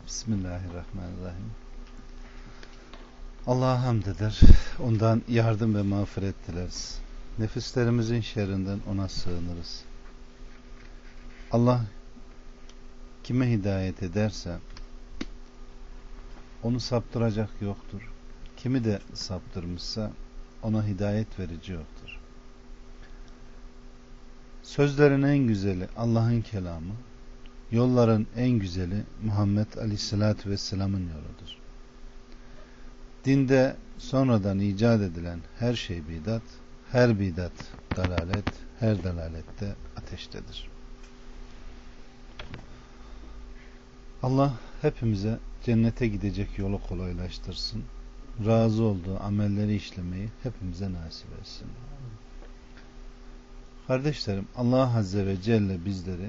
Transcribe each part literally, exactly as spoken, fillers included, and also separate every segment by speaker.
Speaker 1: Bismillahirrahmanirrahim. Allah'a hamd eder. Ondan yardım ve mağfiret dileriz. Nefislerimizin şerrinden ona sığınırız. Allah kime hidayet ederse onu saptıracak yoktur. Kimi de saptırmışsa ona hidayet verici yoktur. Sözlerin en güzeli Allah'ın kelamı, yolların en güzeli Muhammed Aleyhisselatü Vesselam'ın yoludur. Dinde sonradan icat edilen her şey bidat, her bidat dalalet, her dalalette ateştedir. Allah hepimize cennete gidecek yolu kolaylaştırsın. Razı olduğu amelleri işlemeyi hepimize nasip etsin. Kardeşlerim, Allah Azze ve Celle bizleri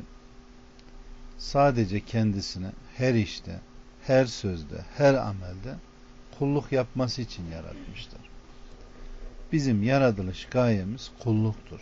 Speaker 1: sadece kendisine her işte, her sözde, her amelde kulluk yapması için yaratmıştır. Bizim yaratılış gayemiz kulluktur.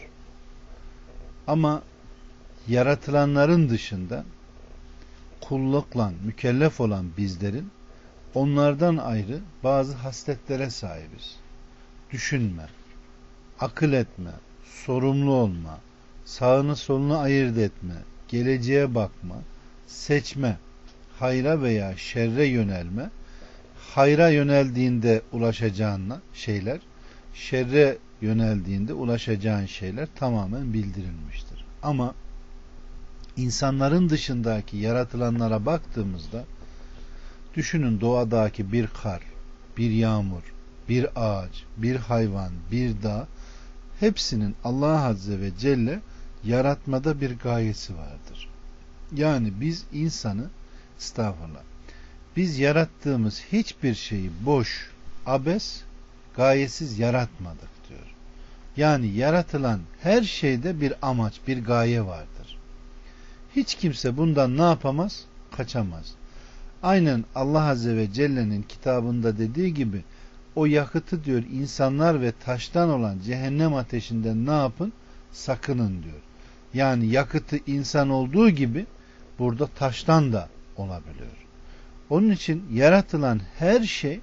Speaker 1: Ama yaratılanların dışında kullukla mükellef olan bizlerin onlardan ayrı bazı hasletlere sahibiz. Düşünme, akıl etme, sorumlu olma, sağını solunu ayırt etme, geleceğe bakma, seçme, hayra veya şerre yönelme, hayra yöneldiğinde ulaşacağın şeyler, şerre yöneldiğinde ulaşacağın şeyler tamamen bildirilmiştir. Ama insanların dışındaki yaratılanlara baktığımızda düşünün, doğadaki bir kar, bir yağmur, bir ağaç, bir hayvan, bir dağ, hepsinin Allah Azze ve Celle yaratmada bir gayesi vardır. Yani biz insanı, estağfurullah, biz yarattığımız hiçbir şeyi boş, abes, gayesiz yaratmadık diyor. Yani yaratılan her şeyde bir amaç, bir gaye vardır. Hiç kimse bundan ne yapamaz? Kaçamaz. Aynen Allah Azze ve Celle'nin kitabında dediği gibi o yakıtı diyor insanlar ve taştan olan cehennem ateşinden ne yapın? Sakının diyor. Yani yakıtı insan olduğu gibi burada taştan da olabiliyor. Onun için yaratılan her şey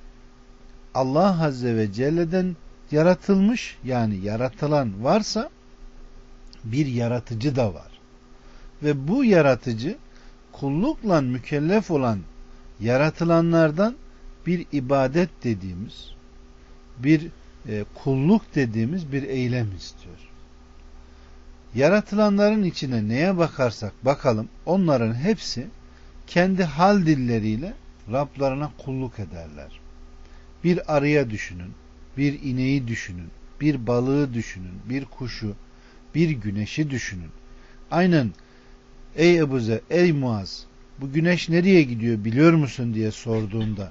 Speaker 1: Allah Azze ve Celle'den yaratılmış, yani yaratılan varsa bir yaratıcı da var. Ve bu yaratıcı kullukla mükellef olan yaratılanlardan bir ibadet dediğimiz, bir e, kulluk dediğimiz bir eylem istiyor. Yaratılanların içine neye bakarsak bakalım, onların hepsi kendi hal dilleriyle Rablarına kulluk ederler. Bir arıya düşünün, bir ineği düşünün, bir balığı düşünün, bir kuşu, bir güneşi düşünün. Aynen, ey Ebu Zer, ey Muaz, bu güneş nereye gidiyor biliyor musun diye sorduğunda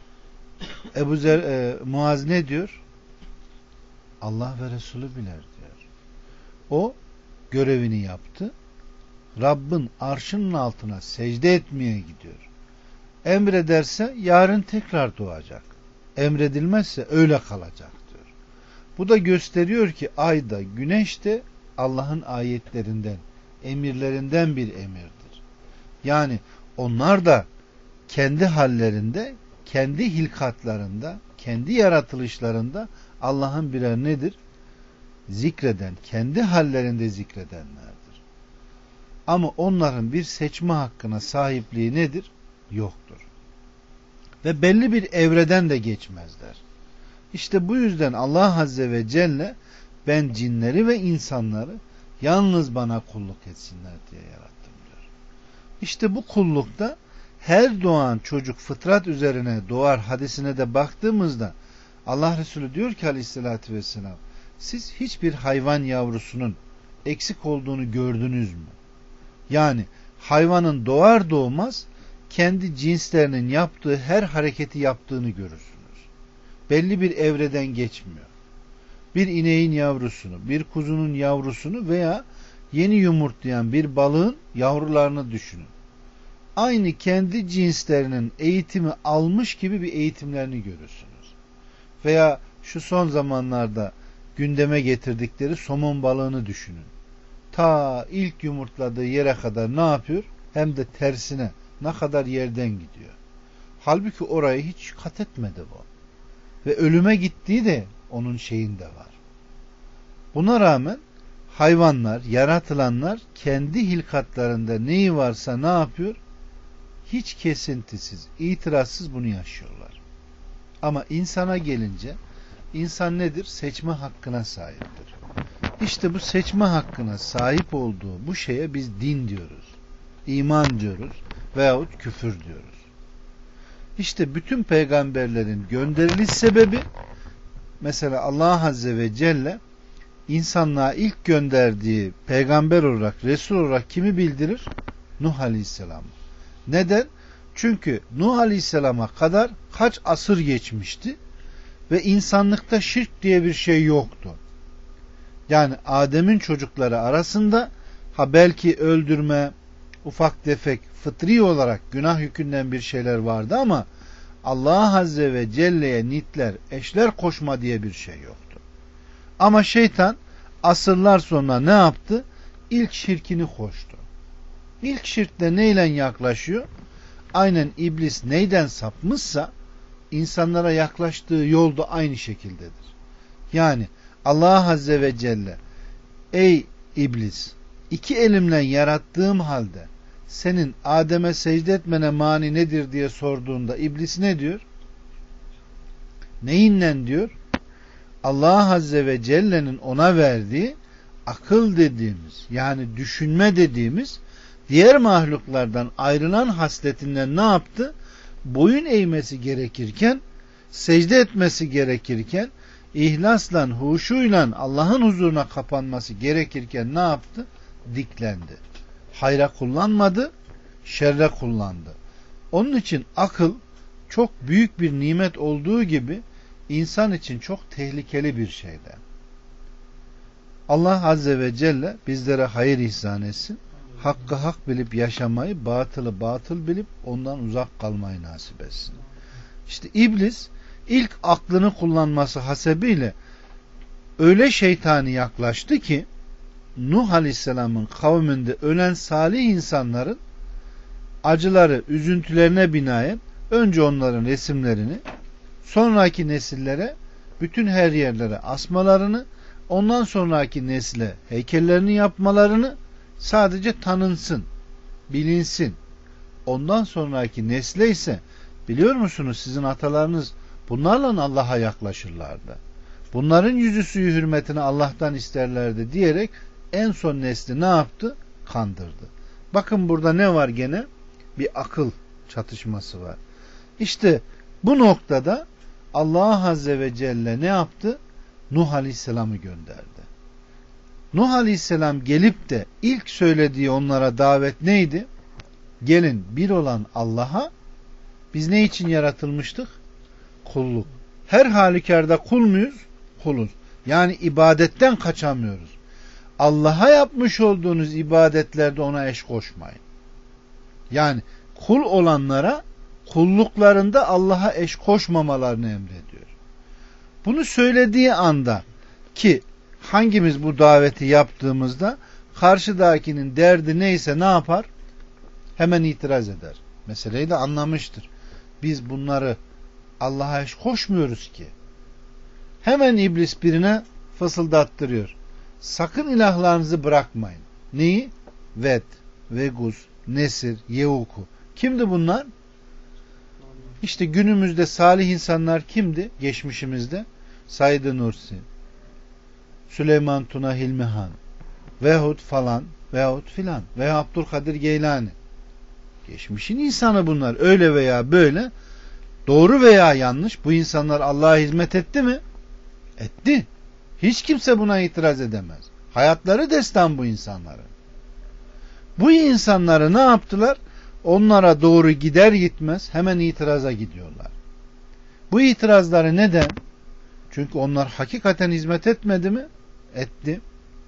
Speaker 1: Ebu Zer, e, Muaz ne diyor? Allah ve Resulü bilir diyor. O görevini yaptı. Rabbin arşının altına secde etmeye gidiyor. Emrederse yarın tekrar doğacak. Emredilmezse öyle kalacak diyor. Bu da gösteriyor ki ay da güneş de Allah'ın ayetlerinden, emirlerinden bir emirdir. Yani onlar da kendi hallerinde, kendi hilkatlarında, kendi yaratılışlarında Allah'ın birer nedir? Zikreden, kendi hallerinde zikredenlerdir. Ama onların bir seçme hakkına sahipliği nedir? Yoktur. Ve belli bir evreden de geçmezler. İşte bu yüzden Allah Azze ve Celle ben cinleri ve insanları yalnız bana kulluk etsinler diye yarattım diyor. İşte bu kullukta her doğan çocuk fıtrat üzerine doğar hadisine de baktığımızda Allah Resulü diyor ki Aleyhisselatü Vesselam, siz hiçbir hayvan yavrusunun eksik olduğunu gördünüz mü? Yani hayvanın doğar doğmaz kendi cinslerinin yaptığı her hareketi yaptığını görürsünüz. Belli bir evreden geçmiyor. Bir ineğin yavrusunu, bir kuzunun yavrusunu veya yeni yumurtlayan bir balığın yavrularını düşünün. Aynı kendi cinslerinin eğitimi almış gibi bir eğitimlerini görürsünüz. Veya şu son zamanlarda gündeme getirdikleri somon balığını düşünün. Ta ilk yumurtladığı yere kadar ne yapıyor? Hem de tersine ne kadar yerden gidiyor. Halbuki orayı hiç kat etmedi bu. Ve ölüme gittiği de onun şeyinde var. Buna rağmen hayvanlar, yaratılanlar kendi hilkatlarında neyi varsa ne yapıyor? Hiç kesintisiz, itirazsız bunu yaşıyorlar. Ama insana gelince insan nedir? Seçme hakkına sahiptir. İşte bu seçme hakkına sahip olduğu bu şeye biz din diyoruz. İman diyoruz veyahut küfür diyoruz. İşte bütün peygamberlerin gönderiliş sebebi, mesela Allah Azze ve Celle insanlığa ilk gönderdiği peygamber olarak, Resul olarak kimi bildirir? Nuh Aleyhisselam. Neden? Çünkü Nuh Aleyhisselam'a kadar kaç asır geçmişti ve insanlıkta şirk diye bir şey yoktu. Yani Adem'in çocukları arasında ha belki öldürme, ufak tefek, fıtri olarak günah yükünden bir şeyler vardı ama Allah Azze ve Celle'ye nitler, eşler koşma diye bir şey yoktu. Ama şeytan asırlar sonra ne yaptı? İlk şirkini koştu. İlk şirkte neyle yaklaşıyor? Aynen iblis neyden sapmışsa insanlara yaklaştığı yol da aynı şekildedir. Yani Allah Azze ve Celle, ey iblis, iki elimle yarattığım halde senin Adem'e secde etmene mani nedir diye sorduğunda iblis ne diyor? Neyinle diyor? Allah Azze ve Celle'nin ona verdiği akıl dediğimiz, yani düşünme dediğimiz diğer mahluklardan ayrılan hasletinden ne yaptı? Boyun eğmesi gerekirken, secde etmesi gerekirken, ihlasla, huşuyla Allah'ın huzuruna kapanması gerekirken ne yaptı? Diklendi. Hayra kullanmadı, şerre kullandı. Onun için akıl çok büyük bir nimet olduğu gibi insan için çok tehlikeli bir şeyden. Allah Azze ve Celle bizlere hayır ihsan etsin. Hakkı hak bilip yaşamayı, batılı batıl bilip ondan uzak kalmayı nasip etsin. İşte iblis ilk aklını kullanması hasebiyle öyle şeytani yaklaştı ki Nuh Aleyhisselam'ın kavminde ölen salih insanların acıları, üzüntülerine binaen önce onların resimlerini, sonraki nesillere bütün her yerlere asmalarını, ondan sonraki nesle heykellerini yapmalarını, sadece tanınsın, bilinsin. Ondan sonraki nesle ise biliyor musunuz sizin atalarınız bunlarla Allah'a yaklaşırlardı. Bunların yüzü suyu hürmetine Allah'tan isterlerdi diyerek en son nesli ne yaptı? Kandırdı. Bakın burada ne var gene? Bir akıl çatışması var. İşte bu noktada Allah Azze ve Celle ne yaptı? Nuh Aleyhisselam'ı gönderdi. Nuh Aleyhisselam gelip de ilk söylediği onlara davet neydi? Gelin bir olan Allah'a, biz ne için yaratılmıştık? Kulluk. Her halükarda kul muyuz? Kuluz. Yani ibadetten kaçamıyoruz. Allah'a yapmış olduğunuz ibadetlerde ona eş koşmayın. Yani kul olanlara kulluklarında Allah'a eş koşmamalarını emrediyor. Bunu söylediği anda ki hangimiz bu daveti yaptığımızda karşıdakinin derdi neyse ne yapar? Hemen itiraz eder. Meseleyi de anlamıştır. Biz bunları Allah'a eş koşmuyoruz ki. Hemen iblis birine fısıldattırıyor. Sakın ilahlarınızı bırakmayın. Neyi? Ved, Veguz, Nesir, Yeuku. Kimdi bunlar? İşte günümüzde salih insanlar kimdi? Geçmişimizde Said-i Nursi, Süleyman Tuna Hilmihan veyahut falan veyahut filan veya Abdülkadir Geylani. Geçmişin insanı bunlar. Öyle veya böyle, doğru veya yanlış, bu insanlar Allah'a hizmet etti mi? Etti. Hiç kimse buna itiraz edemez. Hayatları destan bu insanların. Bu insanları ne yaptılar? Onlara doğru gider gitmez hemen itiraza gidiyorlar. Bu itirazları neden? Çünkü onlar hakikaten hizmet etmedi mi? Etti.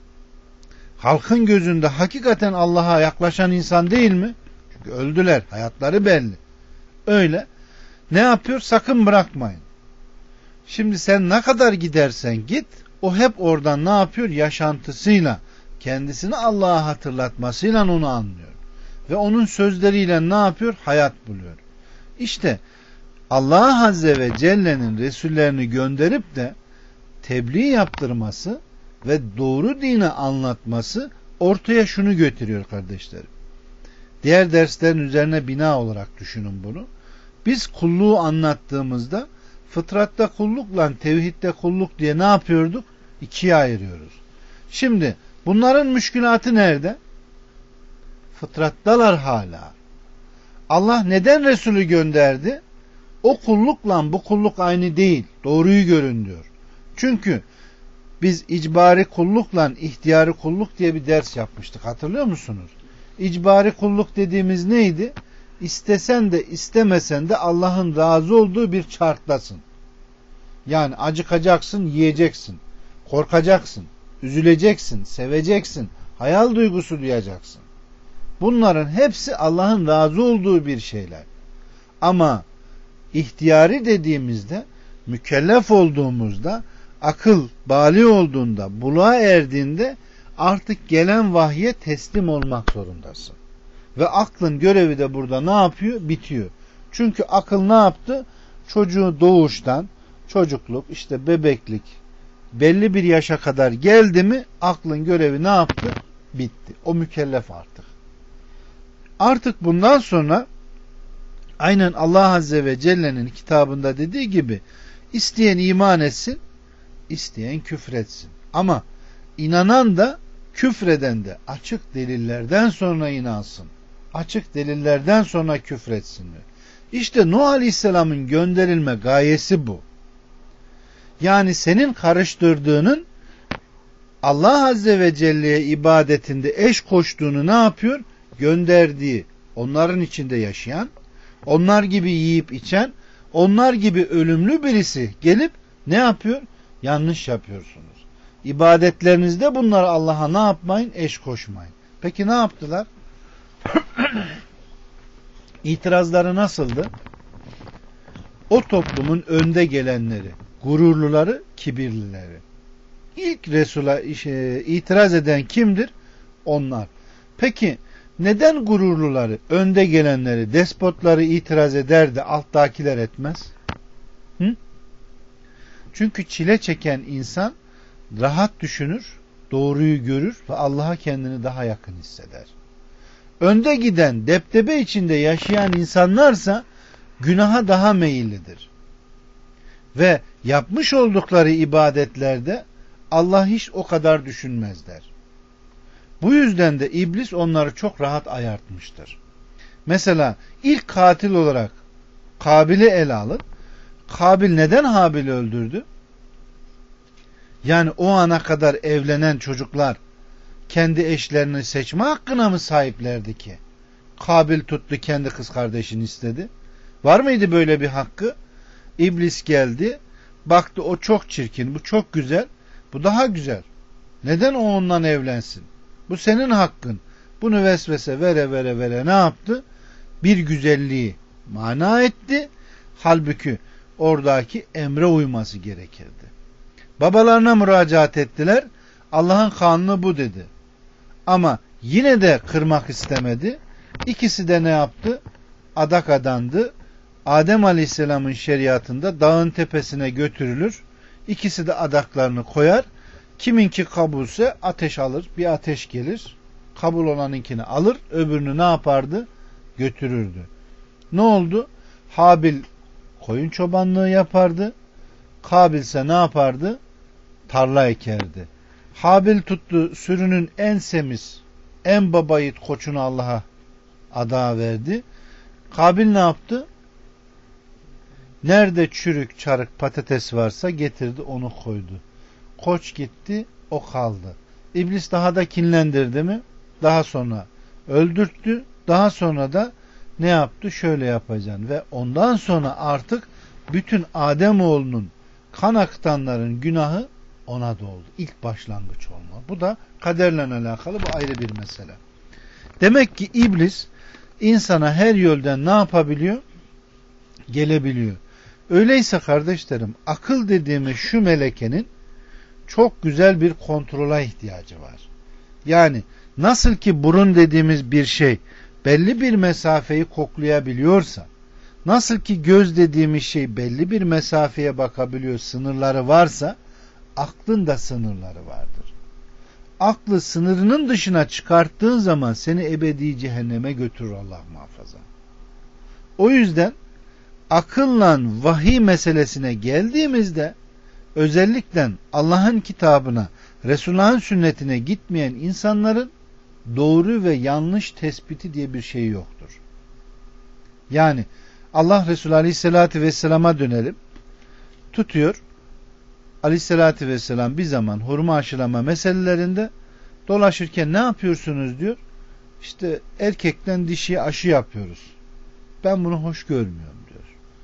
Speaker 1: Halkın gözünde hakikaten Allah'a yaklaşan insan değil mi? Çünkü öldüler. Hayatları belli. Öyle. Ne yapıyor? Sakın bırakmayın. Şimdi sen ne kadar gidersen git, o hep oradan ne yapıyor? Yaşantısıyla, kendisini Allah'a hatırlatmasıyla onu anlıyor. Ve onun sözleriyle ne yapıyor? Hayat buluyor. İşte Allah Azze ve Celle'nin Resullerini gönderip de tebliğ yaptırması ve doğru dini anlatması ortaya şunu götürüyor kardeşlerim. Diğer derslerin üzerine bina olarak düşünün bunu. Biz kulluğu anlattığımızda fıtratta kullukla tevhidde kulluk diye ne yapıyorduk? İkiye ayırıyoruz. Şimdi bunların müşkülatı nerede? Fıtrattalar hala. Allah neden Resulü gönderdi? O kullukla bu kulluk aynı değil. Doğruyu görün diyor. Çünkü biz icbari kullukla ihtiyari kulluk diye bir ders yapmıştık. Hatırlıyor musunuz? İcbari kulluk dediğimiz neydi? İstesen de istemesen de Allah'ın razı olduğu bir çarktasın. Yani acıkacaksın, yiyeceksin. Korkacaksın, üzüleceksin, seveceksin, hayal duygusu duyacaksın. Bunların hepsi Allah'ın razı olduğu bir şeyler. Ama ihtiyari dediğimizde, mükellef olduğumuzda, akıl bali olduğunda, buluğa erdiğinde artık gelen vahye teslim olmak zorundasın. Ve aklın görevi de burada ne yapıyor? Bitiyor. Çünkü akıl ne yaptı? Çocuğu doğuştan, çocukluk, işte bebeklik, belli bir yaşa kadar geldi mi aklın görevi ne yaptı? Bitti. O mükellef artık. Artık bundan sonra aynen Allah Azze ve Celle'nin kitabında dediği gibi isteyen iman etsin, isteyen küfretsin. Ama inanan da küfreden de açık delillerden sonra inansın. Açık delillerden sonra küfretsin. İşte Nuh Aleyhisselam'ın gönderilme gayesi bu. Yani senin karıştırdığının Allah Azze ve Celle'ye ibadetinde eş koştuğunu ne yapıyor? Gönderdiği, onların içinde yaşayan, onlar gibi yiyip içen, onlar gibi ölümlü birisi gelip ne yapıyor? Yanlış yapıyorsunuz. İbadetlerinizde bunları Allah'a ne yapmayın? Eş koşmayın. Peki ne yaptılar? İtirazları nasıldı? O toplumun önde gelenleri, gururluları, kibirlileri. İlk Resul'a itiraz eden kimdir? Onlar. Peki neden gururluları, önde gelenleri, despotları itiraz eder de alttakiler etmez? Hı? Çünkü çile çeken insan rahat düşünür, doğruyu görür ve Allah'a kendini daha yakın hisseder. Önde giden, deptebe içinde yaşayan insanlarsa günaha daha meyillidir. Ve yapmış oldukları ibadetlerde Allah hiç o kadar düşünmezler. Bu yüzden de iblis onları çok rahat ayartmıştır. Mesela ilk katil olarak Kabil'i ele alın. Kabil neden Habil'i öldürdü? Yani o ana kadar evlenen çocuklar kendi eşlerini seçme hakkına mı sahiplerdi ki? Kabil tuttu kendi kız kardeşini istedi. Var mıydı böyle bir hakkı? İblis geldi, baktı o çok çirkin, bu çok güzel, bu daha güzel. Neden o ondan evlensin? Bu senin hakkın. Bunu vesvese vere vere vere ne yaptı? Bir güzelliği mana etti. Halbuki oradaki emre uyması gerekirdi. Babalarına müracaat ettiler. Allah'ın kanunu bu dedi. Ama yine de kırmak istemedi. İkisi de ne yaptı? Adak adandı. Adem Aleyhisselam'ın şeriatında dağın tepesine götürülür. İkisi de adaklarını koyar. Kiminki kabulse ateş alır. Bir ateş gelir. Kabul olanınkini alır. Öbürünü ne yapardı? Götürürdü. Ne oldu? Habil koyun çobanlığı yapardı. Kabil ise ne yapardı? Tarla ekerdi. Habil tuttu sürünün en semiz, en baba yiğit koçunu Allah'a ada verdi. Kabil ne yaptı? Nerede çürük, çarık, patates varsa getirdi onu koydu. Koç gitti, o kaldı. İblis daha da kinlendirdi mi? Daha sonra öldürttü. Daha sonra da ne yaptı? Şöyle yapacaksın. Ve ondan sonra artık bütün Ademoğlunun kan akıtanların günahı ona doldu. İlk başlangıç olma. Bu da kaderle alakalı, bu ayrı bir mesele. Demek ki iblis insana her yoldan ne yapabiliyor? Gelebiliyor. Öyleyse kardeşlerim, akıl dediğimiz şu melekenin çok güzel bir kontrola ihtiyacı var. Yani nasıl ki burun dediğimiz bir şey belli bir mesafeyi koklayabiliyorsa, nasıl ki göz dediğimiz şey belli bir mesafeye bakabiliyor, sınırları varsa, aklın da sınırları vardır. Aklı sınırının dışına çıkarttığın zaman seni ebedi cehenneme götürür, Allah muhafaza. O yüzden akılla vahiy meselesine geldiğimizde, özellikle Allah'ın kitabına, Resulullah'ın sünnetine gitmeyen insanların doğru ve yanlış tespiti diye bir şey yoktur. Yani Allah Resulü Aleyhisselatü Vesselam'a dönelim. Tutuyor, Aleyhisselatü Vesselam bir zaman hurma aşılama meselelerinde dolaşırken ne yapıyorsunuz diyor. İşte erkekten dişiye aşı yapıyoruz. Ben bunu hoş görmüyorum diyor.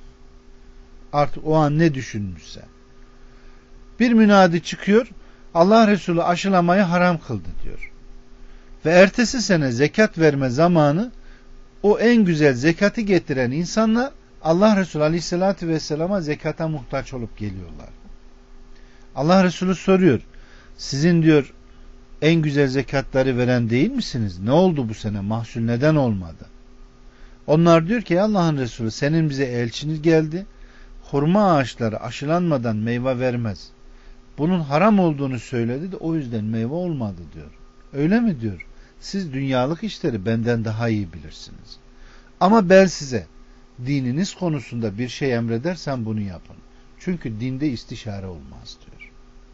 Speaker 1: Artık o an ne düşünmüşse. Bir münadi çıkıyor, Allah Resulü aşılamayı haram kıldı diyor. Ve ertesi sene zekat verme zamanı, o en güzel zekatı getiren insanlar Allah Resulü Aleyhisselatü Vesselam'a zekata muhtaç olup geliyorlar. Allah Resulü soruyor, sizin diyor en güzel zekatları veren değil misiniz? Ne oldu bu sene? Mahsul neden olmadı? Onlar diyor ki Allah'ın Resulü, senin bize elçiniz geldi. Hurma ağaçları aşılanmadan meyve vermez. Bunun haram olduğunu söyledi de o yüzden meyve olmadı diyor. Öyle mi diyor? Siz dünyalık işleri benden daha iyi bilirsiniz. Ama ben size dininiz konusunda bir şey emredersem bunu yapın. Çünkü dinde istişare olmaz diyor.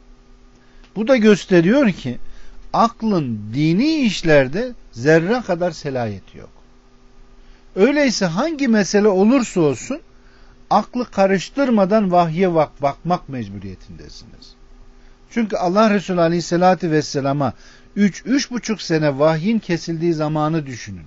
Speaker 1: Bu da gösteriyor ki aklın dini işlerde zerre kadar selayeti yok. Öyleyse hangi mesele olursa olsun aklı karıştırmadan vahye bak bakmak mecburiyetindesiniz. Çünkü Allah Resulü Aleyhisselatü Vesselam'a üç üç buçuk sene vahyin kesildiği zamanı düşünün.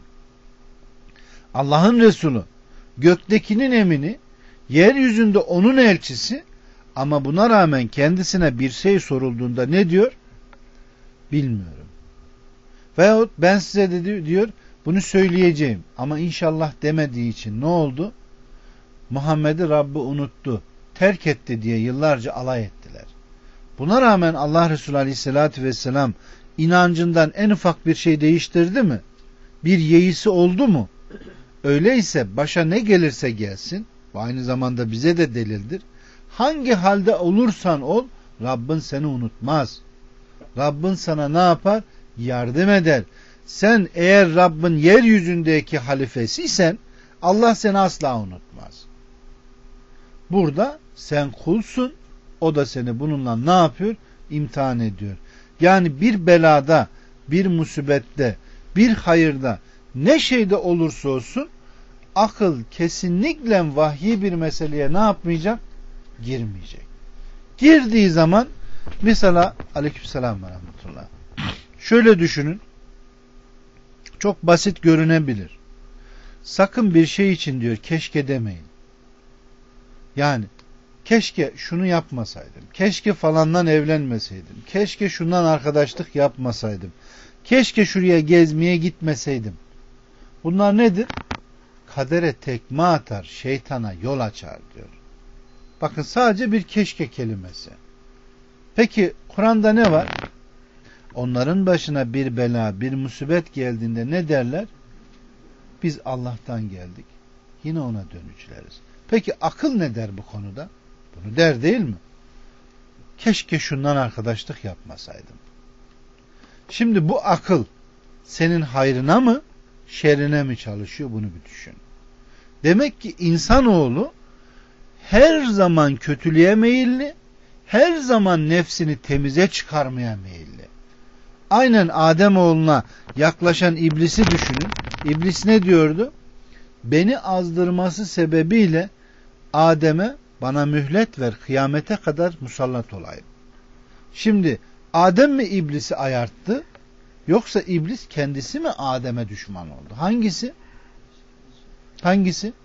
Speaker 1: Allah'ın Resulü göktekinin emini, yeryüzünde onun elçisi, ama buna rağmen kendisine bir şey sorulduğunda ne diyor? Bilmiyorum. Veyahut ben size de diyor bunu söyleyeceğim ama inşallah demediği için ne oldu? Muhammed'i Rabbi unuttu, terk etti diye yıllarca alay ettiler. Buna rağmen Allah Resulü Aleyhisselatü Vesselam inancından en ufak bir şey değiştirdi mi? Bir yeisi oldu mu? Öyleyse başa ne gelirse gelsin, bu aynı zamanda bize de delildir. Hangi halde olursan ol, Rabbin seni unutmaz. Rabbin sana ne yapar? Yardım eder. Sen eğer Rabbin yeryüzündeki halifesiysen, Allah seni asla unutmaz. Burada sen kulsun, o da seni bununla ne yapıyor? İmtihan ediyor. Yani bir belada, bir musibette, bir hayırda, ne şeyde olursa olsun, akıl kesinlikle vahyi bir meseleye ne yapmayacak? Girmeyecek. Girdiği zaman mesela aleykümselam ve rahmetullah. Şöyle düşünün. Çok basit görünebilir. Sakın bir şey için diyor keşke demeyin. Yani keşke şunu yapmasaydım. Keşke falandan evlenmeseydim. Keşke şundan arkadaşlık yapmasaydım. Keşke şuraya gezmeye gitmeseydim. Bunlar nedir? Kadere tekme atar, şeytana yol açar diyor. Bakın sadece bir keşke kelimesi. Peki Kur'an'da ne var? Onların başına bir bela, bir musibet geldiğinde ne derler? Biz Allah'tan geldik. Yine ona dönücüleriz. Peki akıl ne der bu konuda? Bunu der değil mi? Keşke şundan arkadaşlık yapmasaydım. Şimdi bu akıl senin hayrına mı, şerrine mi çalışıyor? Bunu bir düşün. Demek ki insanoğlu her zaman kötülüğe meyilli, her zaman nefsini temize çıkarmaya meyilli. Aynen Ademoğluna yaklaşan iblisi düşünün. İblis ne diyordu? Beni azdırması sebebiyle Adem'e bana mühlet ver, kıyamete kadar musallat olayım. Şimdi Adem mi iblisi ayarttı? Yoksa iblis kendisi mi Adem'e düşman oldu? Hangisi? Hangisi?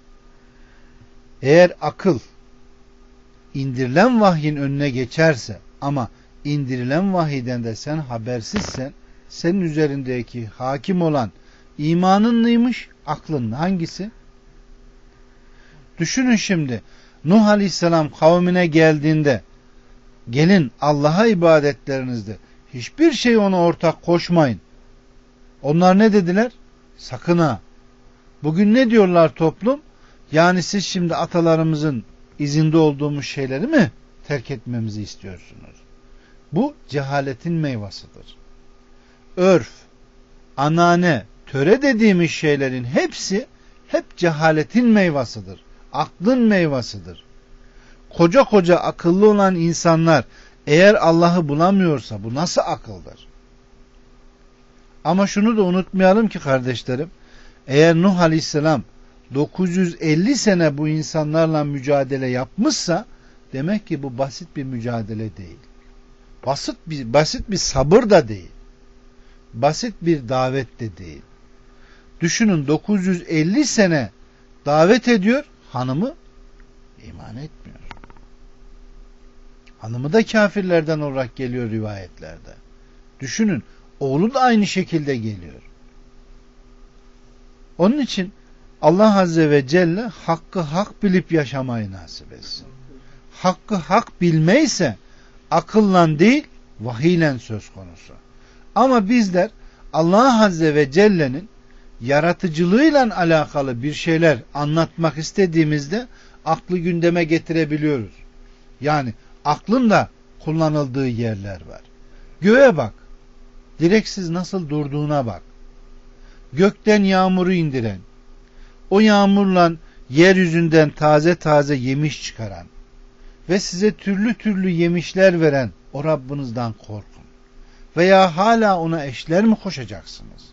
Speaker 1: Eğer akıl indirilen vahyin önüne geçerse ama indirilen vahiden de sen habersizsen, senin üzerindeki hakim olan imanın mıymış, aklın mı? Hangisi? Düşünün şimdi, Nuh Aleyhisselam kavmine geldiğinde, gelin Allah'a ibadetlerinizde hiçbir şey ona ortak koşmayın. Onlar ne dediler? Sakın ha. Bugün ne diyorlar toplum? Yani siz şimdi atalarımızın izinde olduğumuz şeyleri mi terk etmemizi istiyorsunuz? Bu cehaletin meyvasıdır. Örf, anane, töre dediğimiz şeylerin hepsi hep cehaletin meyvasıdır. Aklın meyvasıdır. Koca koca akıllı olan insanlar eğer Allah'ı bulamıyorsa bu nasıl akıldır? Ama şunu da unutmayalım ki kardeşlerim, eğer Nuh Aleyhisselam dokuz yüz elli sene bu insanlarla mücadele yapmışsa demek ki bu basit bir mücadele değil. Basit bir, basit bir sabır da değil. Basit bir davet de değil. Düşünün, dokuz yüz elli sene davet ediyor, hanımı iman etmiyor. Hanımı da kafirlerden olarak geliyor rivayetlerde. Düşünün, oğlu da aynı şekilde geliyor. Onun için Allah Azze ve Celle hakkı hak bilip yaşamayı nasip etsin. Hakkı hak bilmeyse akılla değil vahiyle söz konusu. Ama bizler Allah Azze ve Celle'nin yaratıcılığıyla alakalı bir şeyler anlatmak istediğimizde aklı gündeme getirebiliyoruz. Yani aklın da kullanıldığı yerler var. Göğe bak. Direksiz nasıl durduğuna bak. Gökten yağmuru indiren, o yağmurla yeryüzünden taze taze yemiş çıkaran ve size türlü türlü yemişler veren o Rabbinizden korkun. Veya hala ona eşler mi koşacaksınız?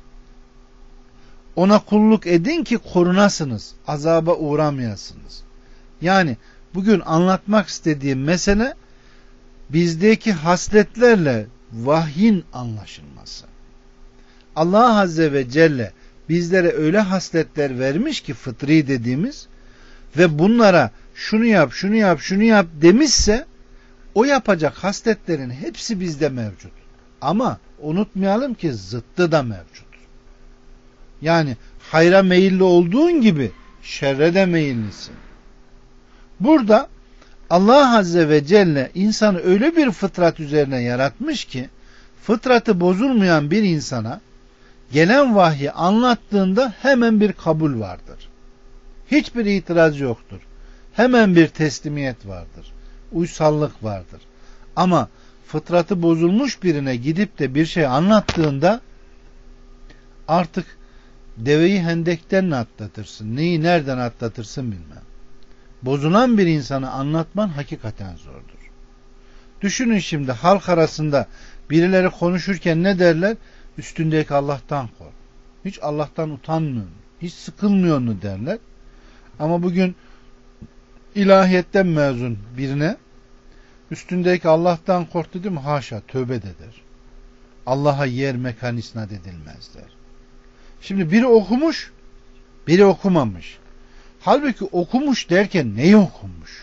Speaker 1: Ona kulluk edin ki korunasınız, azaba uğramayasınız. Yani bugün anlatmak istediğim mesele bizdeki hasletlerle vahyin anlaşılması. Allah Azze ve Celle bizlere öyle hasletler vermiş ki fıtri dediğimiz ve bunlara şunu yap, şunu yap, şunu yap demişse o yapacak hasletlerin hepsi bizde mevcut. Ama unutmayalım ki zıttı da mevcut. Yani hayra meyilli olduğun gibi şerre de meyillisin. Burada Allah Azze ve Celle insanı öyle bir fıtrat üzerine yaratmış ki fıtratı bozulmayan bir insana gelen vahyi anlattığında hemen bir kabul vardır. Hiçbir itiraz yoktur. Hemen bir teslimiyet vardır. Uysallık vardır. Ama fıtratı bozulmuş birine gidip de bir şey anlattığında artık deveyi hendekten mi atlatırsın? Neyi nereden atlatırsın bilmem. Bozulan bir insanı anlatman hakikaten zordur. Düşünün şimdi halk arasında birileri konuşurken ne derler? Üstündeki Allah'tan kork. Hiç Allah'tan utanmıyor, hiç sıkılmıyor mu derler. Ama bugün ilahiyetten mezun birine üstündeki Allah'tan kork dedim, haşa tövbe eder. Allah'a yer mekan isnat edilmez der. Şimdi biri okumuş, biri okumamış. Halbuki okumuş derken neyi okumuş?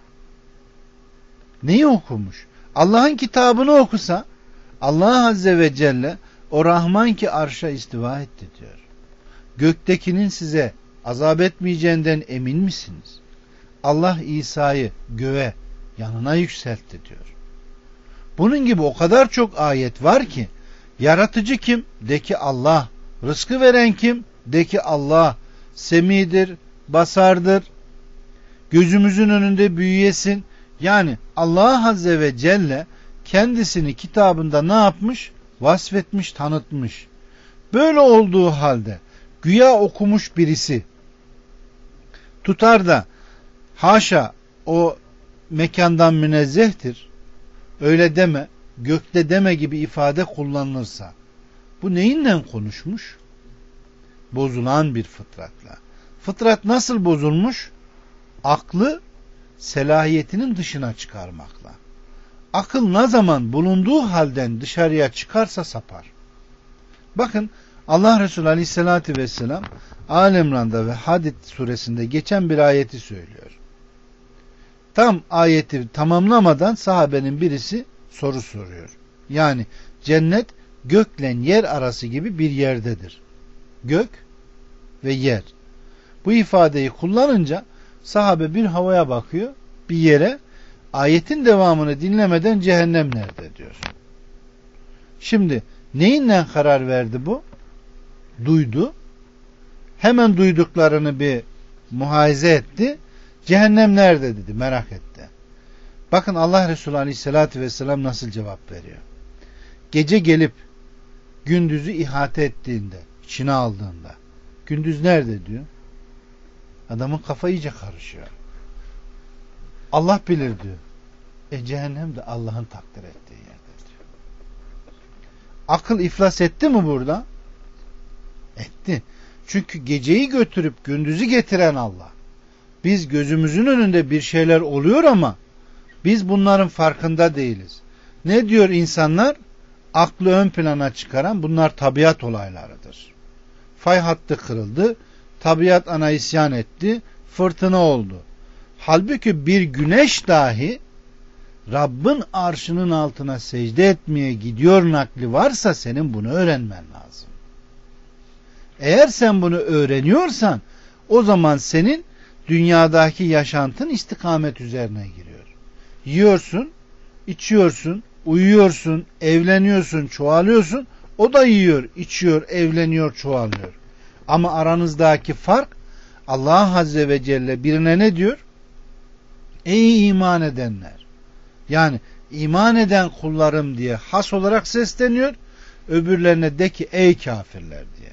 Speaker 1: Neyi okumuş? Allah'ın kitabını okusa Allah Azze ve Celle o Rahman ki arşa istiva etti diyor. Göktekinin size azap etmeyeceğinden emin misiniz? Allah İsa'yı göğe yanına yükseltti diyor. Bunun gibi o kadar çok ayet var ki yaratıcı kim? De ki Allah. Rızkı veren kim? De ki Allah. Semidir, basardır. Gözümüzün önünde büyüyesin. Yani Allah Azze ve Celle kendisini kitabında ne yapmış? Vasfetmiş, tanıtmış. Böyle olduğu halde güya okumuş birisi tutar da haşa o mekandan münezzehtir, öyle deme, gökte deme gibi ifade kullanılırsa bu neyinden konuşmuş? Bozulan bir fıtratla. Fıtrat nasıl bozulmuş? Aklı selahiyetinin dışına çıkarmakla. Akıl ne zaman bulunduğu halden dışarıya çıkarsa sapar. Bakın Allah Resulü Aleyhisselatü Vesselam Ali İmran'da ve Hadid suresinde geçen bir ayeti söylüyor. Tam ayeti tamamlamadan sahabenin birisi soru soruyor. Yani cennet gökle yer arası gibi bir yerdedir. Gök ve yer. Bu ifadeyi kullanınca sahabe bir havaya bakıyor, bir yere, ayetin devamını dinlemeden cehennem nerede diyor. Şimdi neyinden karar verdi bu? Duydu, Hemen duyduklarını bir muhayize etti. Cehennem nerede dedi, merak etti. Bakın Allah Resulü Aleyhisselatü Vesselam nasıl cevap veriyor. Gece gelip gündüzü ihate ettiğinde, içine aldığında, gündüz nerede diyor. Adamın kafa iyice karışıyor. Allah bilir diyor. E cehennem de Allah'ın takdir ettiği yerde diyor. Akıl iflas etti mi burada? Etti. Çünkü geceyi götürüp gündüzü getiren Allah. Biz gözümüzün önünde bir şeyler oluyor ama biz bunların farkında değiliz. Ne diyor insanlar? Aklı ön plana çıkaran bunlar tabiat olaylarıdır. Fay hattı kırıldı, tabiat ana isyan etti, fırtına oldu. Halbuki bir güneş dahi Rabbin arşının altına secde etmeye gidiyor nakli varsa senin bunu öğrenmen lazım. Eğer sen bunu öğreniyorsan o zaman senin dünyadaki yaşantın istikamet üzerine giriyor. Yiyorsun, içiyorsun, uyuyorsun, evleniyorsun, çoğalıyorsun. O da yiyor, içiyor, evleniyor, çoğalıyor. Ama aranızdaki fark Allah Azze ve Celle birine ne diyor? Ey iman edenler! Yani iman eden kullarım diye has olarak sesleniyor. Öbürlerine de ki ey kafirler diye.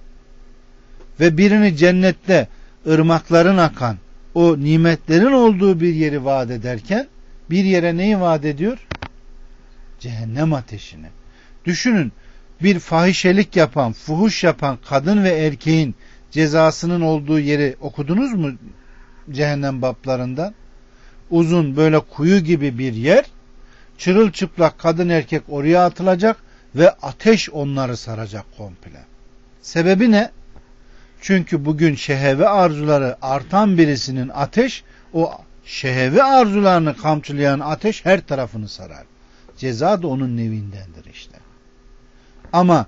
Speaker 1: Ve birini cennette ırmakların akan, o nimetlerin olduğu bir yeri vaat ederken bir yere neyi vaat ediyor? Cehennem ateşini. Düşünün, bir fahişelik yapan, fuhuş yapan kadın ve erkeğin cezasının olduğu yeri okudunuz mu cehennem bablarından? Uzun böyle kuyu gibi bir yer, çırılçıplak kadın erkek oraya atılacak ve ateş onları saracak komple. Sebebi ne? Çünkü bugün şehve arzuları artan birisinin ateş, o şehve arzularını kamçılayan ateş her tarafını sarar. Ceza da onun nevindendir işte. Ama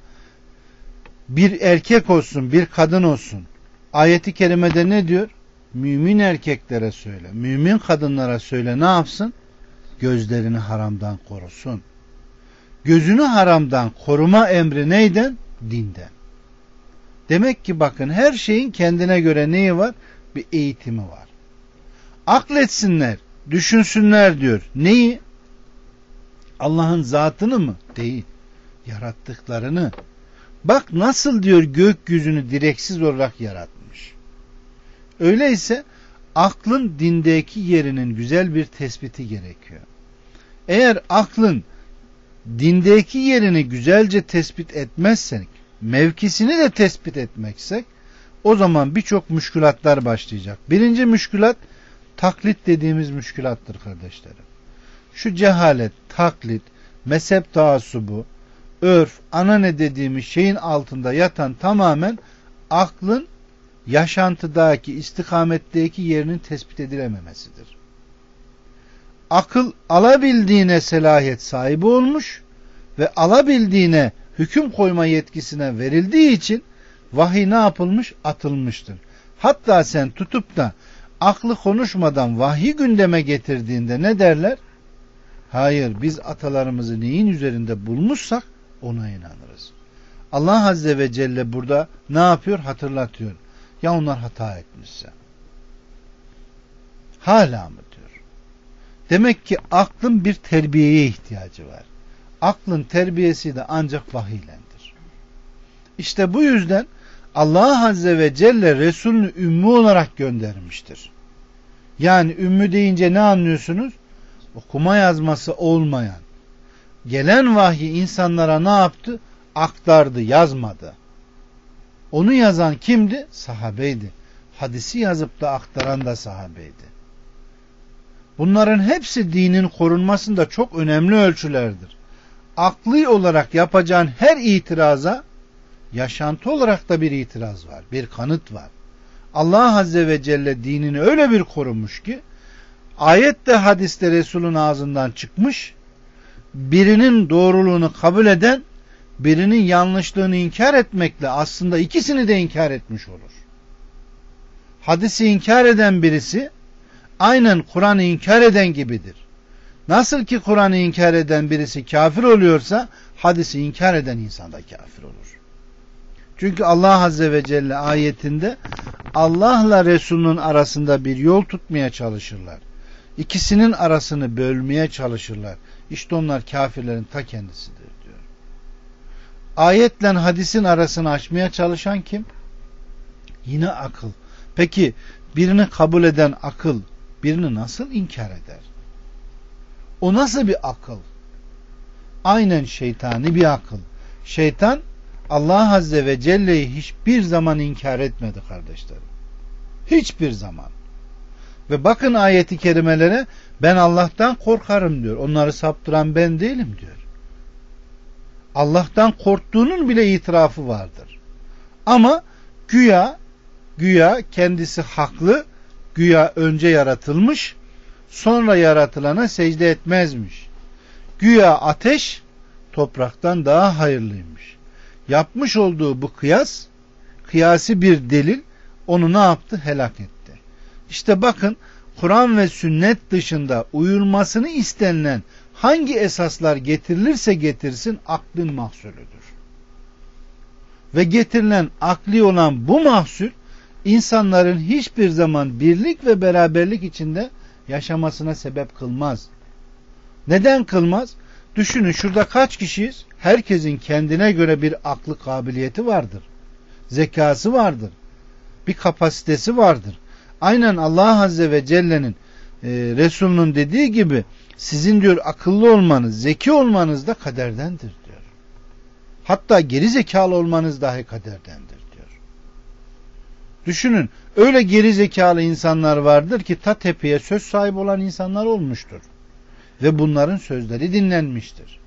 Speaker 1: bir erkek olsun, bir kadın olsun, ayeti kerimede ne diyor? Mümin erkeklere söyle, mümin kadınlara söyle ne yapsın? Gözlerini haramdan korusun. Gözünü haramdan koruma emri neyden? Dinden. Demek ki bakın her şeyin kendine göre neyi var? Bir eğitimi var. Akletsinler, düşünsünler diyor. Neyi? Allah'ın zatını mı? Değil. Yarattıklarını. Bak nasıl diyor gökyüzünü direksiz olarak yaratmış. Öyleyse aklın dindeki yerinin güzel bir tespiti gerekiyor. Eğer aklın dindeki yerini güzelce tespit etmezsek, mevkisini de tespit etmeksek, o zaman birçok müşkülatlar başlayacak. Birinci müşkülat taklit dediğimiz müşkülattır kardeşlerim. Şu cehalet, taklit, mezhep taassubu, örf, anane dediğimiz şeyin altında yatan tamamen aklın yaşantıdaki, istikametteki yerinin tespit edilememesidir. Akıl alabildiğine selahiyet sahibi olmuş ve alabildiğine hüküm koyma yetkisine verildiği için vahiy ne yapılmış? Atılmıştır. Hatta sen tutup da aklı konuşmadan vahyi gündeme getirdiğinde ne derler? Hayır, biz atalarımızı neyin üzerinde bulmuşsak ona inanırız. Allah Azze ve Celle burada ne yapıyor? Hatırlatıyor. Ya onlar hata etmişse? Hala mı diyor? Demek ki aklın bir terbiyeye ihtiyacı var. Aklın terbiyesi de ancak vahiylendir. İşte bu yüzden Allah Azze ve Celle Resulünü ümmü olarak göndermiştir. Yani ümmü deyince ne anlıyorsunuz? Okuma yazması olmayan. Gelen vahyi insanlara ne yaptı? Aktardı, yazmadı. Onu yazan kimdi? Sahabeydi. Hadisi yazıp da aktaran da sahabeydi. Bunların hepsi dinin korunmasında çok önemli ölçülerdir. Akli olarak yapacağın her itiraza yaşantı olarak da bir itiraz var, bir kanıt var. Allah Azze ve Celle dinini öyle bir korumuş ki ayette hadiste Resul'ün ağzından çıkmış, birinin doğruluğunu kabul eden, birinin yanlışlığını inkar etmekle aslında ikisini de inkar etmiş olur. Hadisi inkar eden birisi aynen Kur'an'ı inkar eden gibidir. Nasıl ki Kur'an'ı inkar eden birisi kafir oluyorsa hadisi inkar eden insan da kafir olur. Çünkü Allah Azze ve Celle ayetinde Allah'la Resulünün arasında bir yol tutmaya çalışırlar. İkisinin arasını bölmeye çalışırlar. İşte onlar kafirlerin ta kendisidir diyor. Ayetle hadisin arasını açmaya çalışan kim? Yine akıl. Peki birini kabul eden akıl birini nasıl inkar eder? O nasıl bir akıl? Aynen şeytani bir akıl. Şeytan Allah Azze ve Celle'yi hiçbir zaman inkar etmedi kardeşlerim. Hiçbir zaman. Ve bakın ayeti kerimelere, ben Allah'tan korkarım diyor. Onları saptıran ben değilim diyor. Allah'tan korktuğunun bile itirafı vardır. Ama güya güya kendisi haklı, güya önce yaratılmış, sonra yaratılana secde etmezmiş. Güya ateş topraktan daha hayırlıymış. Yapmış olduğu bu kıyas, kıyasi bir delil onu ne yaptı? Helak etti. İşte bakın, Kur'an ve sünnet dışında uyulmasını istenilen hangi esaslar getirilirse getirsin aklın mahsulüdür. Ve getirilen akli olan bu mahsul insanların hiçbir zaman birlik ve beraberlik içinde yaşamasına sebep kılmaz. Neden kılmaz? Düşünün, şurada kaç kişiyiz? Herkesin kendine göre bir aklı kabiliyeti vardır. Zekası vardır. Bir kapasitesi vardır. Aynen Allah Azze ve Celle'nin e, Resulünün dediği gibi sizin diyor akıllı olmanız, zeki olmanız da kaderdendir diyor. Hatta geri zekalı olmanız dahi kaderdendir diyor. Düşünün, öyle geri zekalı insanlar vardır ki ta tepeye söz sahibi olan insanlar olmuştur. Ve bunların sözleri dinlenmiştir.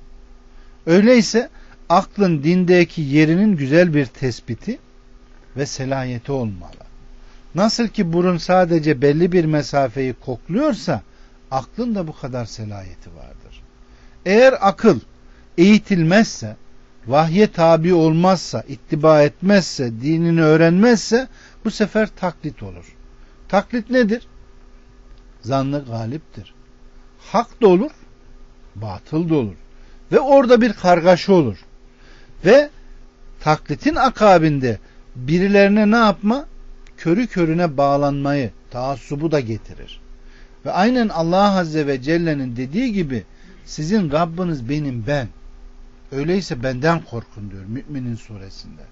Speaker 1: Öyleyse aklın dindeki yerinin güzel bir tespiti ve selahiyeti olmalı. Nasıl ki burun sadece belli bir mesafeyi kokluyorsa aklın da bu kadar selahiyeti vardır. Eğer akıl eğitilmezse, vahye tabi olmazsa, ittiba etmezse, dinini öğrenmezse bu sefer taklit olur. Taklit nedir? Zannı galiptir. Hak da olur, batıl da olur. Ve orada bir kargaşa olur. Ve taklitin akabinde birilerine ne yapma? Körü körüne bağlanmayı, taassubu da getirir. Ve aynen Allah Azze ve Celle'nin dediği gibi sizin Rabbiniz benim ben. Öyleyse benden korkun diyor Müminin suresinde.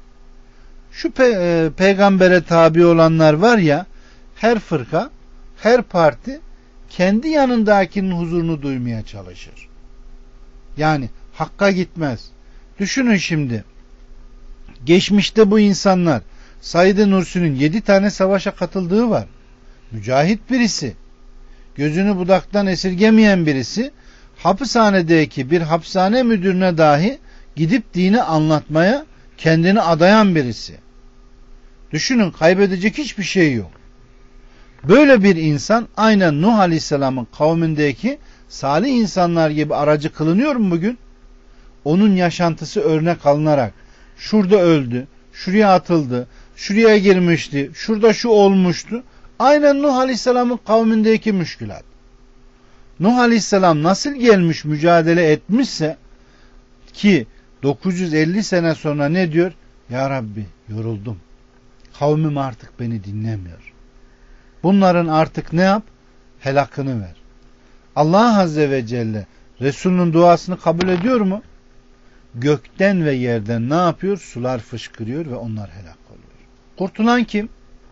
Speaker 1: Şu pe- e, peygambere tabi olanlar var ya, her fırka, her parti kendi yanındakinin huzurunu duymaya çalışır. Yani hakka gitmez. Düşünün şimdi, geçmişte bu insanlar, Said Nursi'nin yedi tane savaşa katıldığı var. Mücahit birisi, gözünü budaktan esirgemeyen birisi, hapishanedeki bir hapishane müdürüne dahi gidip dini anlatmaya kendini adayan birisi. Düşünün, kaybedecek hiçbir şey yok. Böyle bir insan aynen Nuh Aleyhisselam'ın kavmindeki salih insanlar gibi aracı kılınıyor mu bugün? Onun yaşantısı örnek alınarak şurada öldü, şuraya atıldı, şuraya girmişti, şurada şu olmuştu. Aynen Nuh Aleyhisselam'ın kavmindeki müşkülat. Nuh Aleyhisselam nasıl gelmiş mücadele etmişse ki dokuz yüz elli sene sonra ne diyor? Ya Rabbi yoruldum. Kavmim artık beni dinlemiyor. Bunların artık ne yap? Helakını ver. Allah Azze ve Celle Resulünün duasını kabul ediyor mu? Gökten ve yerden ne yapıyor? Sular fışkırıyor ve onlar helak oluyor. Kurtulan kim?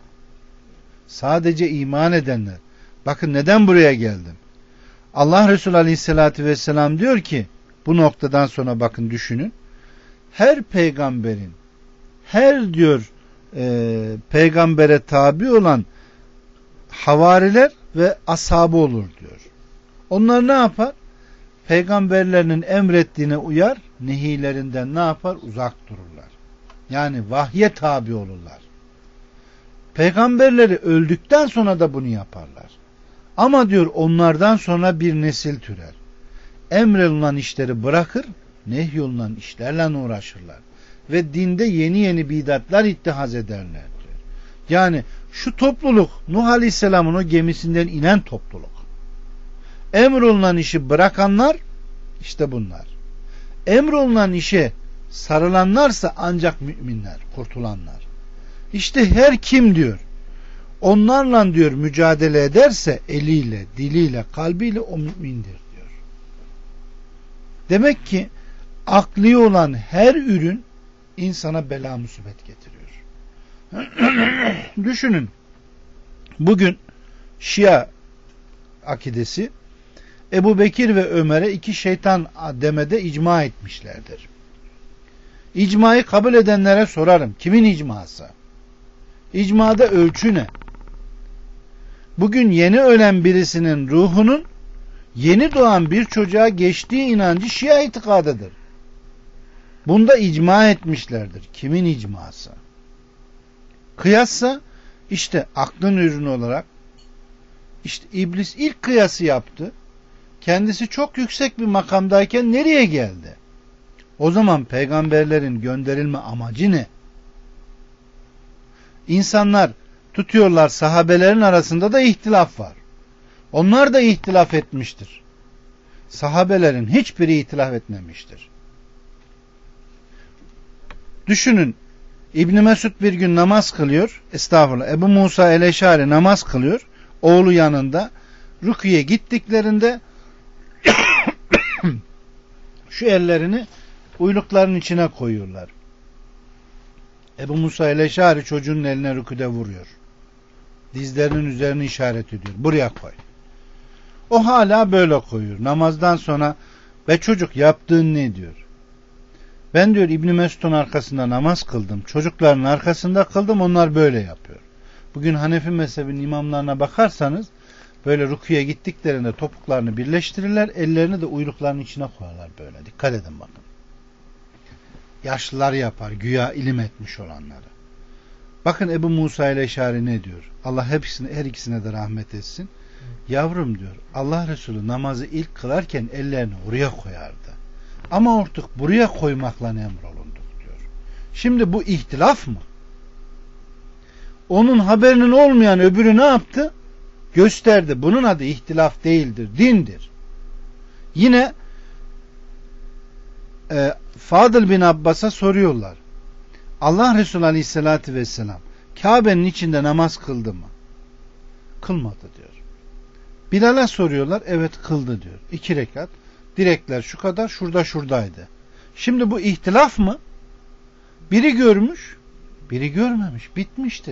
Speaker 1: Sadece iman edenler. Bakın neden buraya geldim? Allah Resulü Aleyhisselatü Vesselam diyor ki, bu noktadan sonra bakın düşünün. Her peygamberin, her diyor e, peygambere tabi olan havariler ve ashabı olur diyor. Onlar ne yapar? Peygamberlerinin emrettiğine uyar, nehilerinden ne yapar? Uzak dururlar. Yani vahye tabi olurlar. Peygamberleri öldükten sonra da bunu yaparlar. Ama diyor onlardan sonra bir nesil türer. Emrolunan işleri bırakır, nehyolunan işlerle uğraşırlar. Ve dinde yeni yeni bidatlar ittihaz ederler diyor. Yani şu topluluk Nuh Aleyhisselam'ın o gemisinden inen topluluk. Emrolunan işi bırakanlar işte bunlar. Emrolunan işe sarılanlarsa ancak müminler, kurtulanlar. İşte her kim diyor onlarla diyor mücadele ederse eliyle, diliyle, kalbiyle o mümindir diyor. Demek ki akli olan her ürün insana bela musibet getiriyor. Düşünün. Bugün Şia akidesi Ebu Bekir ve Ömer'e iki şeytan demede icma etmişlerdir. İcmayı kabul edenlere sorarım. Kimin icması? İcmada ölçü ne? Bugün yeni ölen birisinin ruhunun yeni doğan bir çocuğa geçtiği inancı Şia itikadıdır. Bunda icma etmişlerdir. Kimin icması? Kıyassa işte aklın ürünü olarak işte iblis ilk kıyası yaptı. Kendisi çok yüksek bir makamdayken nereye geldi? O zaman peygamberlerin gönderilme amacı ne? İnsanlar tutuyorlar, sahabelerin arasında da ihtilaf var. Onlar da ihtilaf etmiştir. Sahabelerin hiçbiri ihtilaf etmemiştir. Düşünün, İbn Mesud bir gün namaz kılıyor. Estağfurullah. Ebu Musa el-Eşari namaz kılıyor. Oğlu yanında. Rüküye gittiklerinde şu ellerini uylukların içine koyuyorlar. Ebu Musa el-Eşari çocuğun eline rüküde vuruyor. Dizlerinin üzerine işaret ediyor. Buraya koy. O hala böyle koyuyor. Namazdan sonra be çocuk yaptığın ne diyor? Ben diyor İbn Mesud'un arkasında namaz kıldım. Çocukların arkasında kıldım. Onlar böyle yapıyor. Bugün Hanefi mezhebinin imamlarına bakarsanız böyle rüküye gittiklerinde topuklarını birleştirirler. Ellerini de uylukların içine koyarlar böyle. Dikkat edin bakın. Yaşlılar yapar. Güya ilim etmiş olanları. Bakın Ebu Musa ile Eşari ne diyor? Allah hepsine, her ikisine de rahmet etsin. Hı. Yavrum diyor, Allah Resulü namazı ilk kılarken ellerini oraya koyardı. Ama artık buraya koymakla emrolunduk diyor. Şimdi bu ihtilaf mı? Onun haberinin olmayan öbürü ne yaptı? Gösterdi. Bunun adı ihtilaf değildir, dindir. Yine e, Fadıl bin Abbas'a soruyorlar. Allah Resulü Aleyhisselatü Vesselam Kabe'nin içinde namaz kıldı mı? Kılmadı diyor. Bilal'e soruyorlar. Evet kıldı diyor. İki rekat. Direkler şu kadar, şurada şuradaydı. Şimdi bu ihtilaf mı? Biri görmüş, biri görmemiş. Bitmiştir.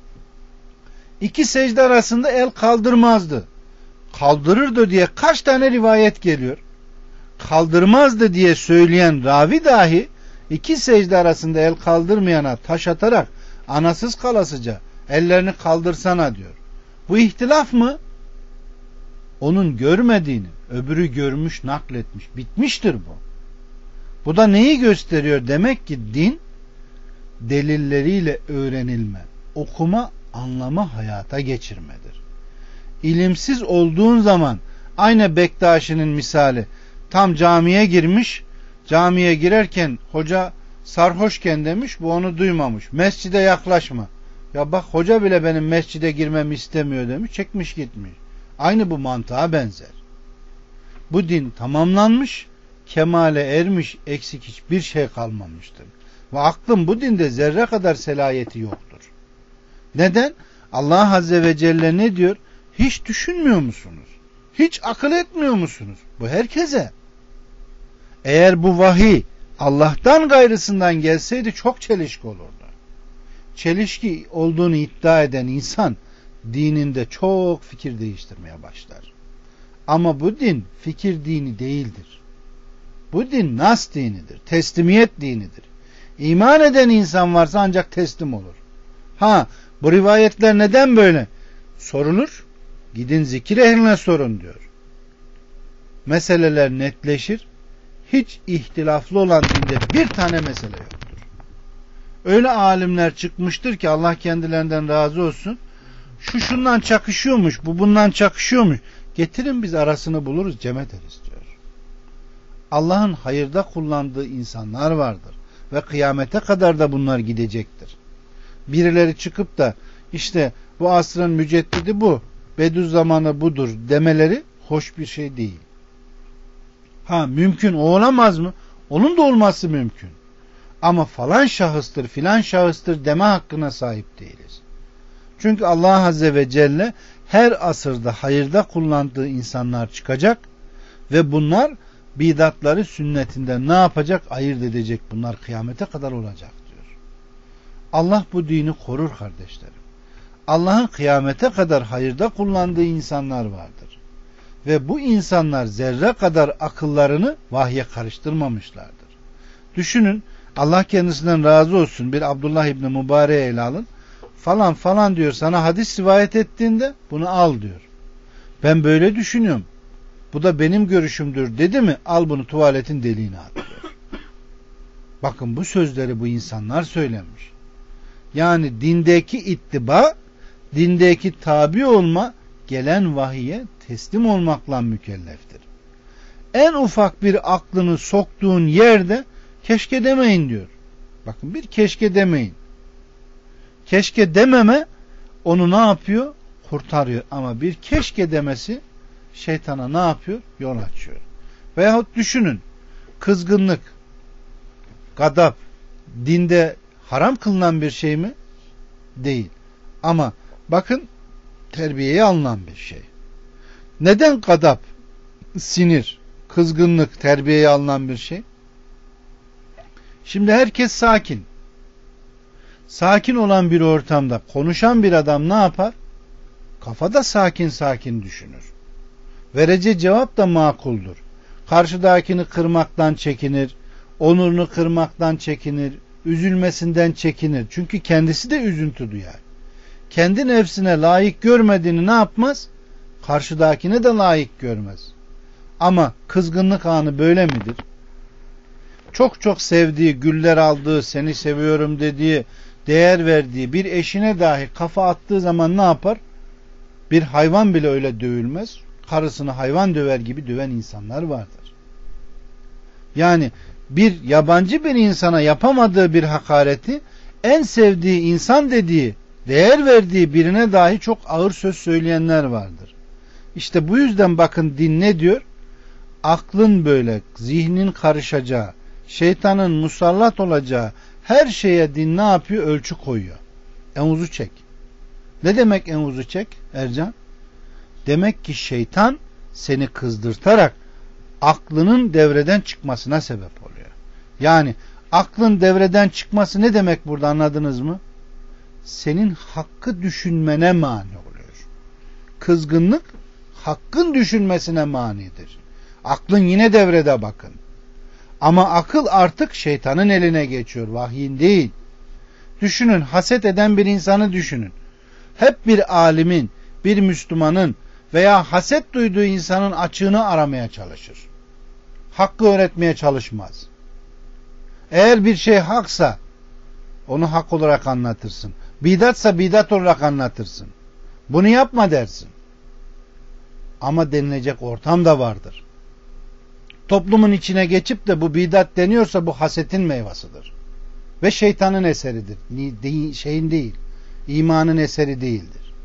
Speaker 1: İki secde arasında el kaldırmazdı. Kaldırırdı diye kaç tane rivayet geliyor? Kaldırmazdı diye söyleyen ravi dahi İki secde arasında el kaldırmayana taş atarak anasız kalasıca ellerini kaldırsana diyor. Bu ihtilaf mı? Onun görmediğini öbürü görmüş, nakletmiş. Bitmiştir bu. Bu da neyi gösteriyor? Demek ki din delilleriyle öğrenilme, okuma, anlama, hayata geçirmedir. İlimsiz olduğun zaman aynı Bektaşi'nin misali, tam camiye girmiş, camiye girerken hoca sarhoşken demiş, bu onu duymamış. Mescide yaklaşma. Ya bak hoca bile benim mescide girmemi istemiyor demiş, çekmiş gitmiş. Aynı bu mantığa benzer. Bu din tamamlanmış, kemale ermiş, eksik hiçbir şey kalmamıştır. Ve aklın bu dinde zerre kadar selayeti yoktur. Neden? Allah Azze ve Celle ne diyor? Hiç düşünmüyor musunuz? Hiç akıl etmiyor musunuz? Bu herkese. Eğer bu vahiy Allah'tan gayrısından gelseydi çok çelişki olurdu. Çelişki olduğunu iddia eden insan dininde çok fikir değiştirmeye başlar. Ama bu din fikir dini değildir. Bu din nas dinidir. Teslimiyet dinidir. İman eden insan varsa ancak teslim olur. Ha, bu rivayetler neden böyle? Sorulur. Gidin zikir ehline sorun diyor. Meseleler netleşir. Hiç ihtilaflı olan dinde bir tane mesele yoktur. Öyle alimler çıkmıştır ki Allah kendilerinden razı olsun. Şu şundan çakışıyormuş, bu bundan çakışıyormuş. Getirin biz arasını buluruz, cem ederiz diyor. Allah'ın hayırda kullandığı insanlar vardır. Ve kıyamete kadar da bunlar gidecektir. Birileri çıkıp da işte bu asrın müceddidi bu, Bediüzzamanı budur demeleri hoş bir şey değil. Ha mümkün, o olamaz mı? Onun da olması mümkün. Ama falan şahıstır, filan şahıstır deme hakkına sahip değiliz. Çünkü Allah Azze ve Celle her asırda hayırda kullandığı insanlar çıkacak ve bunlar bidatları sünnetinden ne yapacak? Ayırt edecek. Bunlar kıyamete kadar olacak diyor. Allah bu dini korur kardeşlerim. Allah'ın kıyamete kadar hayırda kullandığı insanlar vardır. Ve bu insanlar zerre kadar akıllarını vahye karıştırmamışlardır. Düşünün, Allah kendisinden razı olsun, bir Abdullah İbni Mübarek'i ele alın. Falan falan diyor, sana hadis rivayet ettiğinde bunu al diyor. Ben böyle düşünüyorum. Bu da benim görüşümdür dedi mi? Al bunu tuvaletin deliğine at diyor. Bakın bu sözleri bu insanlar söylemiş. Yani dindeki ittiba, dindeki tabi olma, gelen vahiye teslim olmakla mükelleftir. En ufak bir aklını soktuğun yerde keşke demeyin diyor. Bakın, bir keşke demeyin. Keşke dememe onu ne yapıyor? Kurtarıyor. Ama bir keşke demesi şeytana ne yapıyor? Yol açıyor. Veyahut düşünün, kızgınlık, gadap dinde haram kılınan bir şey mi? Değil. Ama bakın, terbiyeye alınan bir şey. Neden gadap, sinir, kızgınlık terbiyeye alınan bir şey? Şimdi herkes sakin. Sakin olan bir ortamda konuşan bir adam ne yapar? Kafada sakin sakin düşünür. Vereceği cevap da makuldur. Karşıdakini kırmaktan çekinir, onurunu kırmaktan çekinir, üzülmesinden çekinir. Çünkü kendisi de üzüntü duyar. Kendi nefsine layık görmediğini ne yapmaz? Karşıdakine de layık görmez. Ama kızgınlık anı böyle midir? Çok çok sevdiği, güller aldığı, seni seviyorum dediği, değer verdiği bir eşine dahi kafa attığı zaman ne yapar? Bir hayvan bile öyle dövülmez. Karısını hayvan döver gibi döven insanlar vardır. Yani bir yabancı bir insana yapamadığı bir hakareti en sevdiği insan dediği, değer verdiği birine dahi çok ağır söz söyleyenler vardır. İşte bu yüzden bakın din ne diyor? Aklın böyle, zihnin karışacağı, şeytanın musallat olacağı her şeye din ne yapıyor? Ölçü koyuyor. Envuzu çek. Ne demek envuzu çek Ercan? Demek ki şeytan seni kızdırtarak aklının devreden çıkmasına sebep oluyor. Yani aklın devreden çıkması ne demek burada, anladınız mı? Senin hakkı düşünmene mani oluyor. Kızgınlık hakkın düşünmesine manidir. Aklın yine devrede bakın. Ama akıl artık şeytanın eline geçiyor, vahyin değil. Düşünün, haset eden bir insanı düşünün. Hep bir alimin, bir Müslümanın veya haset duyduğu insanın açığını aramaya çalışır. Hakkı öğretmeye çalışmaz. Eğer bir şey haksa onu hak olarak anlatırsın. Bidatsa bidat olarak anlatırsın. Bunu yapma dersin. Ama denilecek ortam da vardır. Toplumun içine geçip de bu bidat deniyorsa bu hasetin meyvasıdır. Ve şeytanın eseridir. Şeyin değil. İmanın eseri değildir.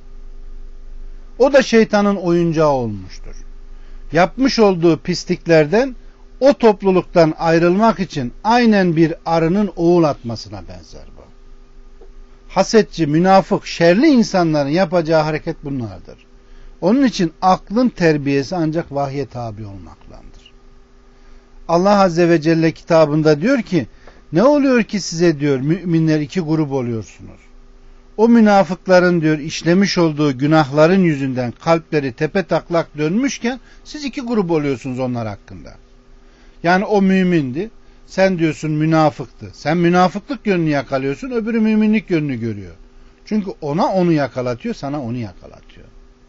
Speaker 1: O da şeytanın oyuncağı olmuştur. Yapmış olduğu pisliklerden, o topluluktan ayrılmak için aynen bir arının oğul atmasına benzer bu. Hasetçi, münafık, şerli insanların yapacağı hareket bunlardır. Onun için aklın terbiyesi ancak vahye tabi olmaklandır. Allah Azze ve Celle kitabında diyor ki, ne oluyor ki size diyor, müminler iki grup oluyorsunuz. O münafıkların diyor işlemiş olduğu günahların yüzünden kalpleri tepetaklak dönmüşken siz iki grup oluyorsunuz onlar hakkında. Yani o mümindi, sen diyorsun münafıktı. Sen münafıklık yönünü yakalıyorsun, öbürü müminlik yönünü görüyor. Çünkü ona onu yakalatıyor, sana onu yakalatıyor.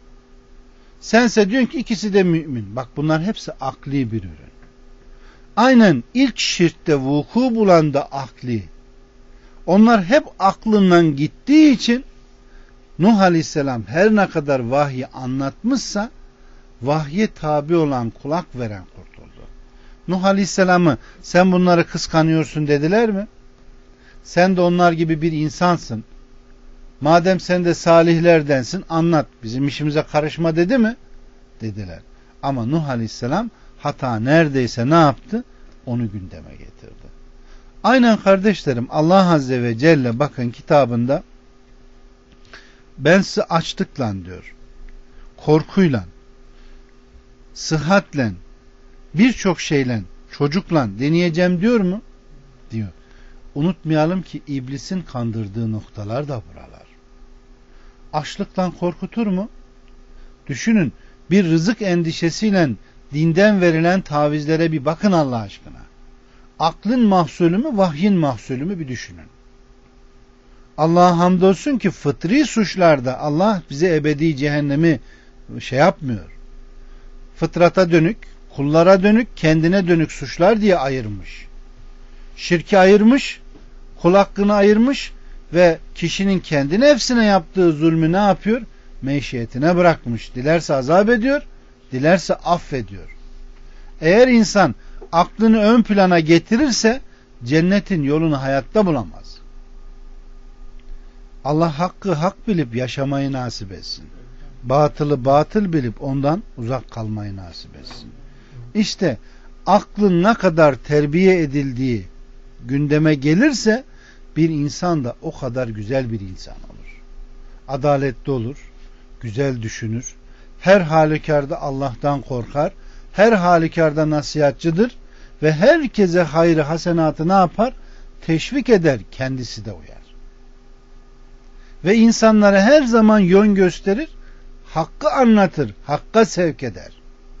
Speaker 1: Sense diyorsun ki ikisi de mümin. Bak, bunlar hepsi akli bir ürün. Aynen ilk şirkte vuku bulan da akli. Onlar hep aklından gittiği için Nuh Aleyhisselam her ne kadar vahyi anlatmışsa vahye tabi olan, kulak veren kurtuldu. Nuh Aleyhisselam'ı sen bunları kıskanıyorsun dediler mi? Sen de onlar gibi bir insansın. Madem sen de salihlerdensin anlat, bizim işimize karışma dedi mi? Dediler. Ama Nuh Aleyhisselam hata neredeyse ne yaptı? Onu gündeme getirdi. Aynen kardeşlerim, Allah Azze ve Celle bakın kitabında ben sizi açlıkla diyor, korkuyla, sıhhatle, birçok şeyle, çocukla deneyeceğim diyor mu? Diyor. Unutmayalım ki iblisin kandırdığı noktalar da buralar. Açlıktan korkutur mu? Düşünün, bir rızık endişesiyle dinden verilen tavizlere bir bakın Allah aşkına. Aklın mahsulü mü, vahyin mahsulü mü bir düşünün. Allah'a hamdolsun ki fıtri suçlarda Allah bize ebedi cehennemi şey yapmıyor. Fıtrata dönük, kullara dönük, kendine dönük suçlar diye ayırmış. Şirki ayırmış, kul hakkını ayırmış ve kişinin kendi nefsine yaptığı zulmü ne yapıyor? Meşiyetine bırakmış. Dilerse azap ediyor, dilerse affediyor. Eğer insan aklını ön plana getirirse cennetin yolunu hayatta bulamaz. Allah hakkı hak bilip yaşamayı nasip etsin. Batılı batıl bilip ondan uzak kalmayı nasip etsin. İşte aklın ne kadar terbiye edildiği gündeme gelirse bir insan da o kadar güzel bir insan olur. Adaletli olur, güzel düşünür, her halükarda Allah'tan korkar, her halükarda nasihatçıdır ve herkese hayrı hasenatı ne yapar? Teşvik eder, kendisi de uyar. Ve insanlara her zaman yön gösterir, hakkı anlatır, hakka sevk eder.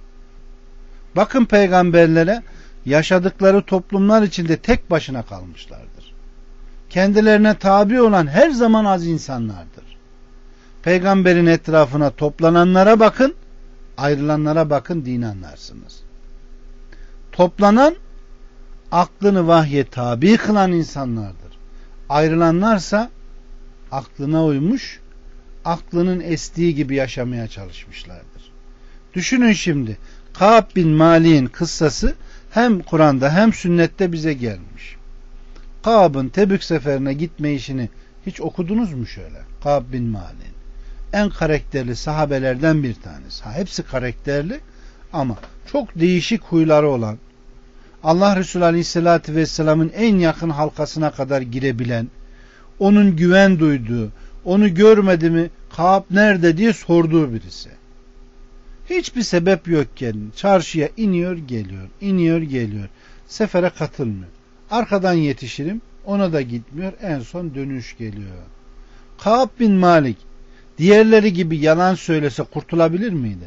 Speaker 1: Bakın peygamberlere, yaşadıkları toplumlar içinde tek başına kalmışlardır. Kendilerine tabi olan her zaman az insanlardır. Peygamberin etrafına toplananlara bakın, ayrılanlara bakın, din anlarsınız. Toplanan, aklını vahye tabi kılan insanlardır. Ayrılanlarsa aklına uymuş, aklının estiği gibi yaşamaya çalışmışlardır. Düşünün şimdi, Ka'b bin Malik'in kıssası hem Kur'an'da hem sünnette bize gelmiş. Ka'b'ın Tebük seferine gitme işini hiç okudunuz mu şöyle? Ka'b bin Malik'in en karakterli sahabelerden bir tanesi. Ha, hepsi karakterli ama çok değişik huyları olan, Allah Resulü Aleyhisselatü Vesselam'ın en yakın halkasına kadar girebilen, onun güven duyduğu, onu görmedi mi Ka'b nerede diye sorduğu birisi. Hiçbir sebep yokken çarşıya iniyor geliyor, iniyor geliyor. Sefere katılmıyor. Arkadan yetişirim, ona da gitmiyor, en son dönüş geliyor. Ka'b bin Malik diğerleri gibi yalan söylese kurtulabilir miydi?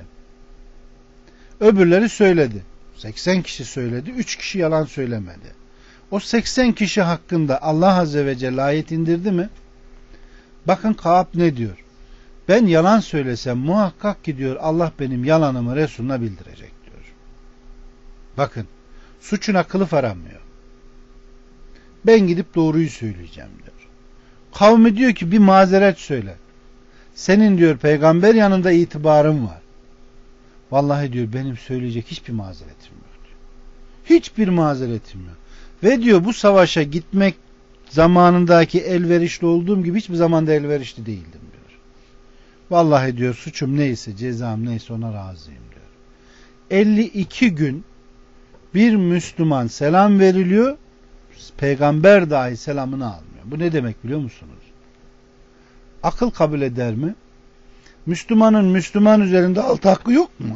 Speaker 1: Öbürleri söyledi. seksen kişi söyledi, üç kişi yalan söylemedi. O seksen kişi hakkında Allah Azze ve Celle ayet indirdi mi? Bakın Ka'b ne diyor? Ben yalan söylesem muhakkak ki diyor Allah benim yalanımı Resulüne bildirecek diyor. Bakın, suçuna kılıf aranmıyor. Ben gidip doğruyu söyleyeceğim diyor. Kavmi diyor ki bir mazeret söyle. Senin diyor peygamber yanında itibarın var. Vallahi diyor benim söyleyecek hiçbir mazeretim yok diyor. Hiçbir mazeretim yok. Ve diyor bu savaşa gitmek zamanındaki elverişli olduğum gibi hiçbir zamanda elverişli değildim diyor. Vallahi diyor suçum neyse, cezam neyse ona razıyım diyor. elli iki gün bir Müslüman selam veriliyor, peygamber dahi selamını almıyor. Bu ne demek biliyor musunuz? Akıl kabul eder mi? Müslümanın Müslüman üzerinde alt hakkı yok mu?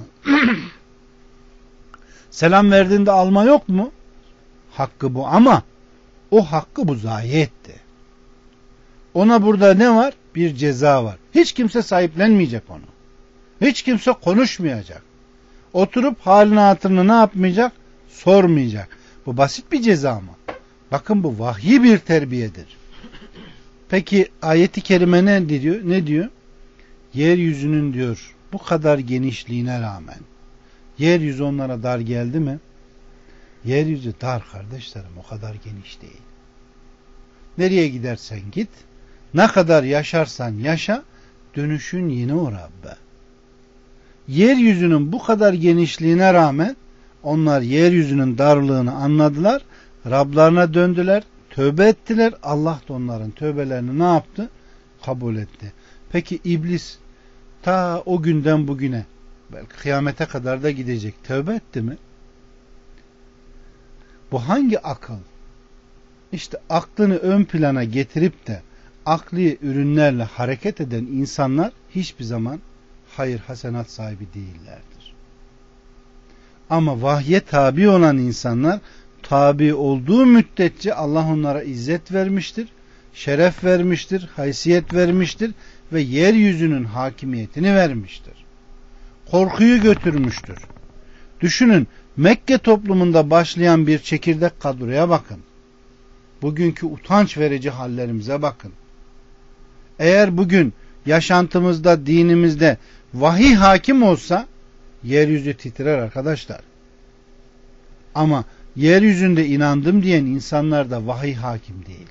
Speaker 1: Selam verdiğinde alma yok mu? Hakkı bu ama o hakkı bu zayi etti. Ona burada ne var? Bir ceza var. Hiç kimse sahiplenmeyecek onu. Hiç kimse konuşmayacak. Oturup halini hatırını ne yapmayacak? Sormayacak. Bu basit bir ceza mı? Bakın bu vahyi bir terbiyedir. Peki ayeti kerime ne diyor? Ne diyor? Yeryüzünün diyor bu kadar genişliğine rağmen yeryüzü onlara dar geldi mi? Yeryüzü dar kardeşlerim, o kadar geniş değil. Nereye gidersen git, ne kadar yaşarsan yaşa, dönüşün yine o Rabbe. Yeryüzünün bu kadar genişliğine rağmen onlar yeryüzünün darlığını anladılar, Rablarına döndüler, tövbe ettiler. Allah da onların tövbelerini ne yaptı? Kabul etti. Peki iblis ta o günden bugüne belki kıyamete kadar da gidecek. Tövbe etti mi? Bu hangi akıl? İşte aklını ön plana getirip de akli ürünlerle hareket eden insanlar hiçbir zaman hayır hasenat sahibi değillerdir. Ama vahye tabi olan insanlar tabi olduğu müddetçe Allah onlara izzet vermiştir, şeref vermiştir, haysiyet vermiştir ve yeryüzünün hakimiyetini vermiştir. Korkuyu götürmüştür. Düşünün, Mekke toplumunda başlayan bir çekirdek kadroya bakın. Bugünkü utanç verici hallerimize bakın. Eğer bugün yaşantımızda, dinimizde vahiy hakim olsa yeryüzü titrer arkadaşlar. Ama yeryüzünde inandım diyen insanlarda vahiy hakim değil.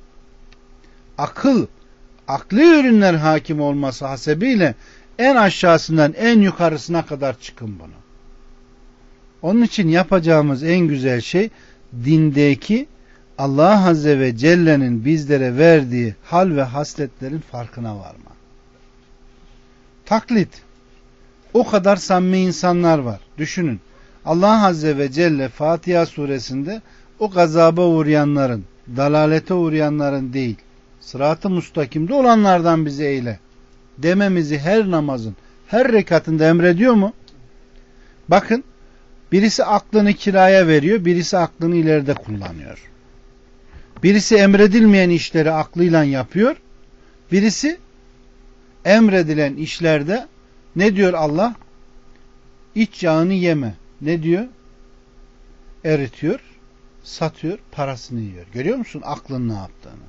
Speaker 1: Akıl, akli ürünler hakim olması hasebiyle en aşağısından en yukarısına kadar çıkın bunu. Onun için yapacağımız en güzel şey dindeki Allah Azze ve Celle'nin bizlere verdiği hal ve hasletlerin farkına varma. Taklit. O kadar samimi insanlar var. Düşünün. Allah Azze ve Celle Fatiha suresinde o gazaba uğrayanların, dalalete uğrayanların değil, sırat-ı mustakimde olanlardan bizi eyle dememizi her namazın, her rekatında emrediyor mu? Bakın, birisi aklını kiraya veriyor, birisi aklını ileride kullanıyor. Birisi emredilmeyen işleri aklıyla yapıyor, birisi emredilen işlerde ne diyor Allah? İç yağını yeme. Ne diyor? Eritiyor, satıyor, parasını yiyor. Görüyor musun aklın ne yaptığını?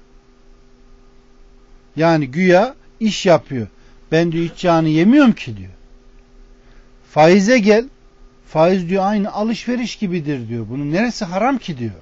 Speaker 1: Yani güya iş yapıyor. Ben diyor iç yağını yemiyorum ki diyor. Faize gel. Faiz diyor aynı alışveriş gibidir diyor. Bunun neresi haram ki diyor.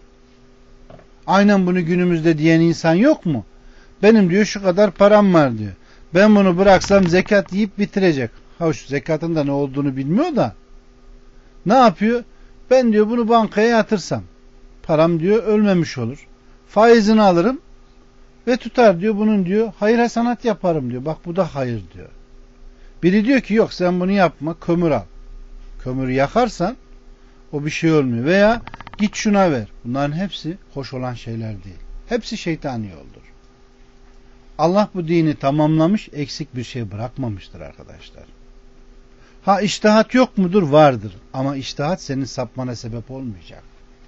Speaker 1: Aynen bunu günümüzde diyen insan yok mu? Benim diyor şu kadar param var diyor. Ben bunu bıraksam zekat yiyip bitirecek. Hoş zekatın da ne olduğunu bilmiyor da. Ne yapıyor? Ben diyor bunu bankaya yatırsam param diyor ölmemiş olur. Faizini alırım ve tutar diyor bunun diyor hayır hasenat yaparım diyor. Bak bu da hayır diyor. Biri diyor ki yok sen bunu yapma kömür al. Kömürü yakarsan o bir şey olmuyor. Veya git şuna ver. Bunların hepsi hoş olan şeyler değil. Hepsi şeytani yoldur. Allah bu dini tamamlamış, eksik bir şey bırakmamıştır arkadaşlar. Ha içtihat yok mudur? Vardır. Ama içtihat senin sapmana sebep olmayacak.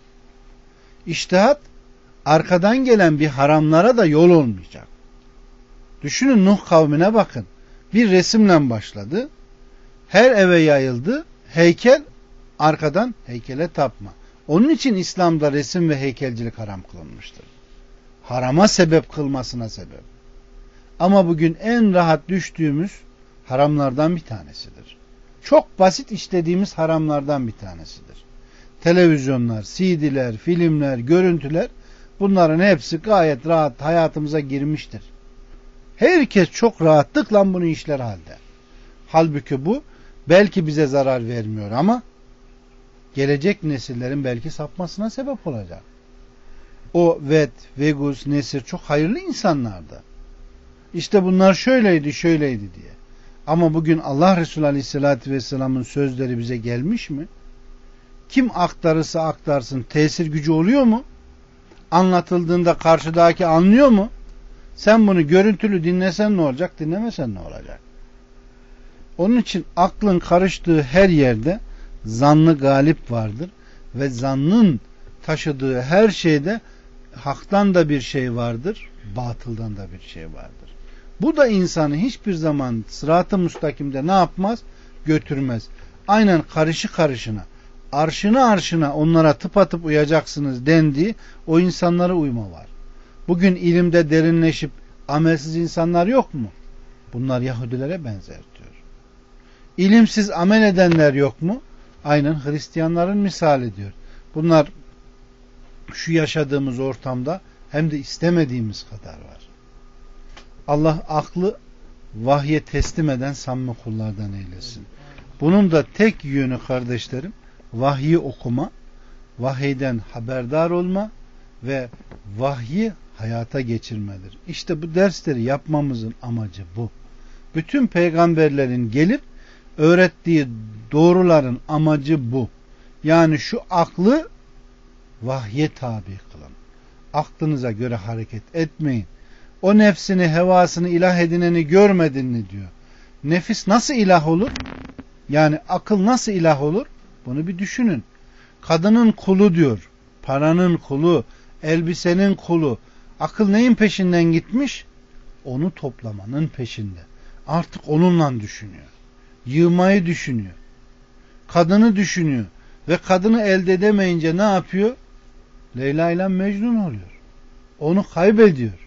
Speaker 1: İçtihat arkadan gelen bir haramlara da yol olmayacak. Düşünün Nuh kavmine bakın. Bir resimle başladı. Her eve yayıldı. Heykel arkadan heykele tapma. Onun için İslam'da resim ve heykelcilik haram kılınmıştır. Harama sebep kılmasına sebep. Ama bugün en rahat düştüğümüz haramlardan bir tanesidir. Çok basit işlediğimiz haramlardan bir tanesidir. Televizyonlar, C D'ler, filmler, görüntüler bunların hepsi gayet rahat hayatımıza girmiştir. Herkes çok rahatlıkla bunu işler halde. Halbuki bu belki bize zarar vermiyor ama gelecek nesillerin belki sapmasına sebep olacak. O Ved, Vegus, Nesir çok hayırlı insanlardı. İşte bunlar şöyleydi, şöyleydi diye. Ama bugün Allah Resulü Aleyhisselatü Vesselam'ın sözleri bize gelmiş mi? Kim aktarırsa aktarsın tesir gücü oluyor mu? Anlatıldığında karşıdaki anlıyor mu? Sen bunu görüntülü dinlesen ne olacak, dinlemesen ne olacak? Onun için aklın karıştığı her yerde zannı galip vardır ve zannın taşıdığı her şeyde haktan da bir şey vardır, batıldan da bir şey vardır. Bu da insanı hiçbir zaman sırat-ı müstakimde ne yapmaz? Götürmez. Aynen karışı karışına, arşına arşına onlara tıpatıp uyacaksınız dendiği o insanlara uyma var. Bugün ilimde derinleşip amelsiz insanlar yok mu? Bunlar Yahudilere benzer diyor. İlimsiz amel edenler yok mu? Aynen Hristiyanların misali diyor. Bunlar şu yaşadığımız ortamda hem de istemediğimiz kadar var. Allah aklı vahye teslim eden samimi kullardan eylesin. Bunun da tek yönü kardeşlerim vahyi okuma, vahiyden haberdar olma ve vahyi hayata geçirmedir. İşte bu dersleri yapmamızın amacı bu. Bütün peygamberlerin gelip öğrettiği doğruların amacı bu. Yani şu aklı vahye tabi kılın. Aklınıza göre hareket etmeyin. O nefsini, hevasını ilah edineni görmedin mi diyor. Nefis nasıl ilah olur? Yani akıl nasıl ilah olur? Bunu bir düşünün. Kadının kulu diyor. Paranın kulu, elbisenin kulu. Akıl neyin peşinden gitmiş? Onu toplamanın peşinde. Artık onunla düşünüyor. Yığmayı düşünüyor. Kadını düşünüyor. Ve kadını elde edemeyince ne yapıyor? Leyla ile Mecnun oluyor. Onu kaybediyor.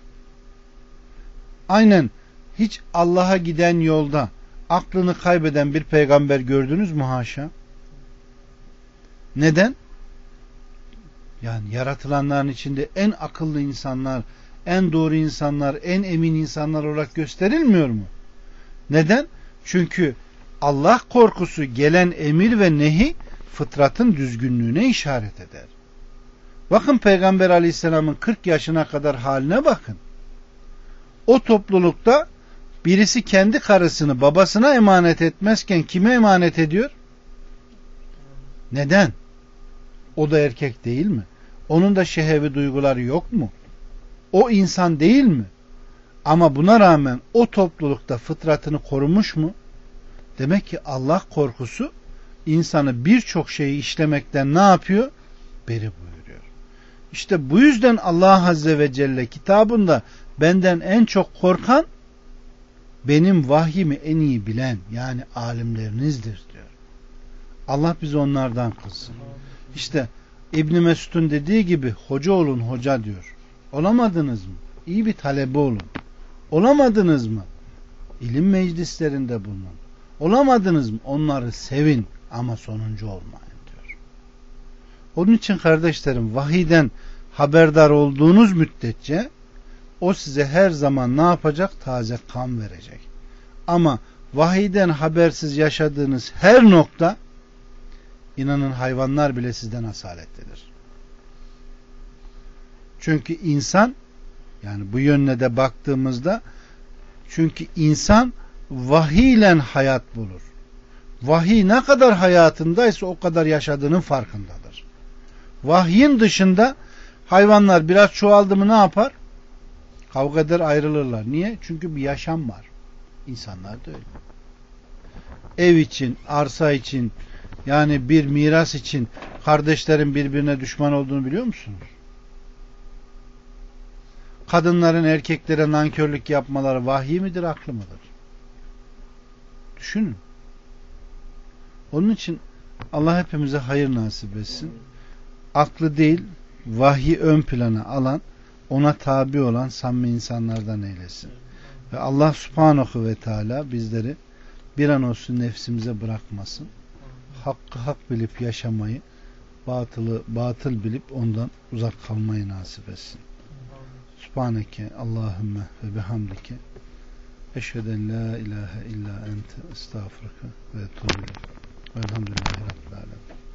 Speaker 1: Aynen hiç Allah'a giden yolda aklını kaybeden bir peygamber gördünüz mü? Haşa. Neden? Yani yaratılanların içinde en akıllı insanlar, en doğru insanlar, en emin insanlar olarak gösterilmiyor mu? Neden? Çünkü Allah korkusu, gelen emir ve nehi fıtratın düzgünlüğüne işaret eder. Bakın Peygamber Aleyhisselam'ın kırk yaşına kadar haline bakın. O toplulukta birisi kendi karısını babasına emanet etmezken kime emanet ediyor? Neden? O da erkek değil mi? Onun da şehevi duyguları yok mu? O insan değil mi? Ama buna rağmen o toplulukta fıtratını korumuş mu? Demek ki Allah korkusu insanı birçok şeyi işlemekten ne yapıyor? Beri buyuruyor. İşte bu yüzden Allah Azze ve Celle kitabında benden en çok korkan benim vahyimi en iyi bilen, yani alimlerinizdir diyor. Allah bizi onlardan kılsın. İşte İbn Mesud'un dediği gibi hoca olun hoca diyor. Olamadınız mı? İyi bir talebe olun. Olamadınız mı? İlim meclislerinde bulunun. Olamadınız mı? Onları sevin ama sonuncu olmayın diyor. Onun için kardeşlerim, vahiyden haberdar olduğunuz müddetçe o size her zaman ne yapacak? Taze kan verecek. Ama vahiyden habersiz yaşadığınız her nokta, inanın hayvanlar bile sizden asaletlidir. Çünkü insan, yani bu yönüne de baktığımızda, çünkü insan vahiyle hayat bulur. Vahiy ne kadar hayatındaysa o kadar yaşadığının farkındadır. Vahyin dışında hayvanlar biraz çoğaldı mı ne yapar? Kavga eder, ayrılırlar. Niye? Çünkü bir yaşam var. İnsanlar da öyle. Ev için, arsa için, yani bir miras için kardeşlerin birbirine düşman olduğunu biliyor musunuz? Kadınların erkeklere nankörlük yapmaları vahiy midir, aklı mıdır? Düşünün. Onun için Allah hepimize hayır nasip etsin. Aklı değil, vahyi ön plana alan, ona tabi olan samimi insanlardan eylesin. Ve Allah Subhanahu ve Teala bizleri bir an olsun nefsimize bırakmasın. Hakkı hak bilip yaşamayı, batılı batıl bilip ondan uzak kalmayı nasip etsin. Subhaneke Allahümme ve bihamdike eşheden la ilahe illa ente estağfurke ve etûbü ileyk. Velhamdülillahi Rabbil alemin.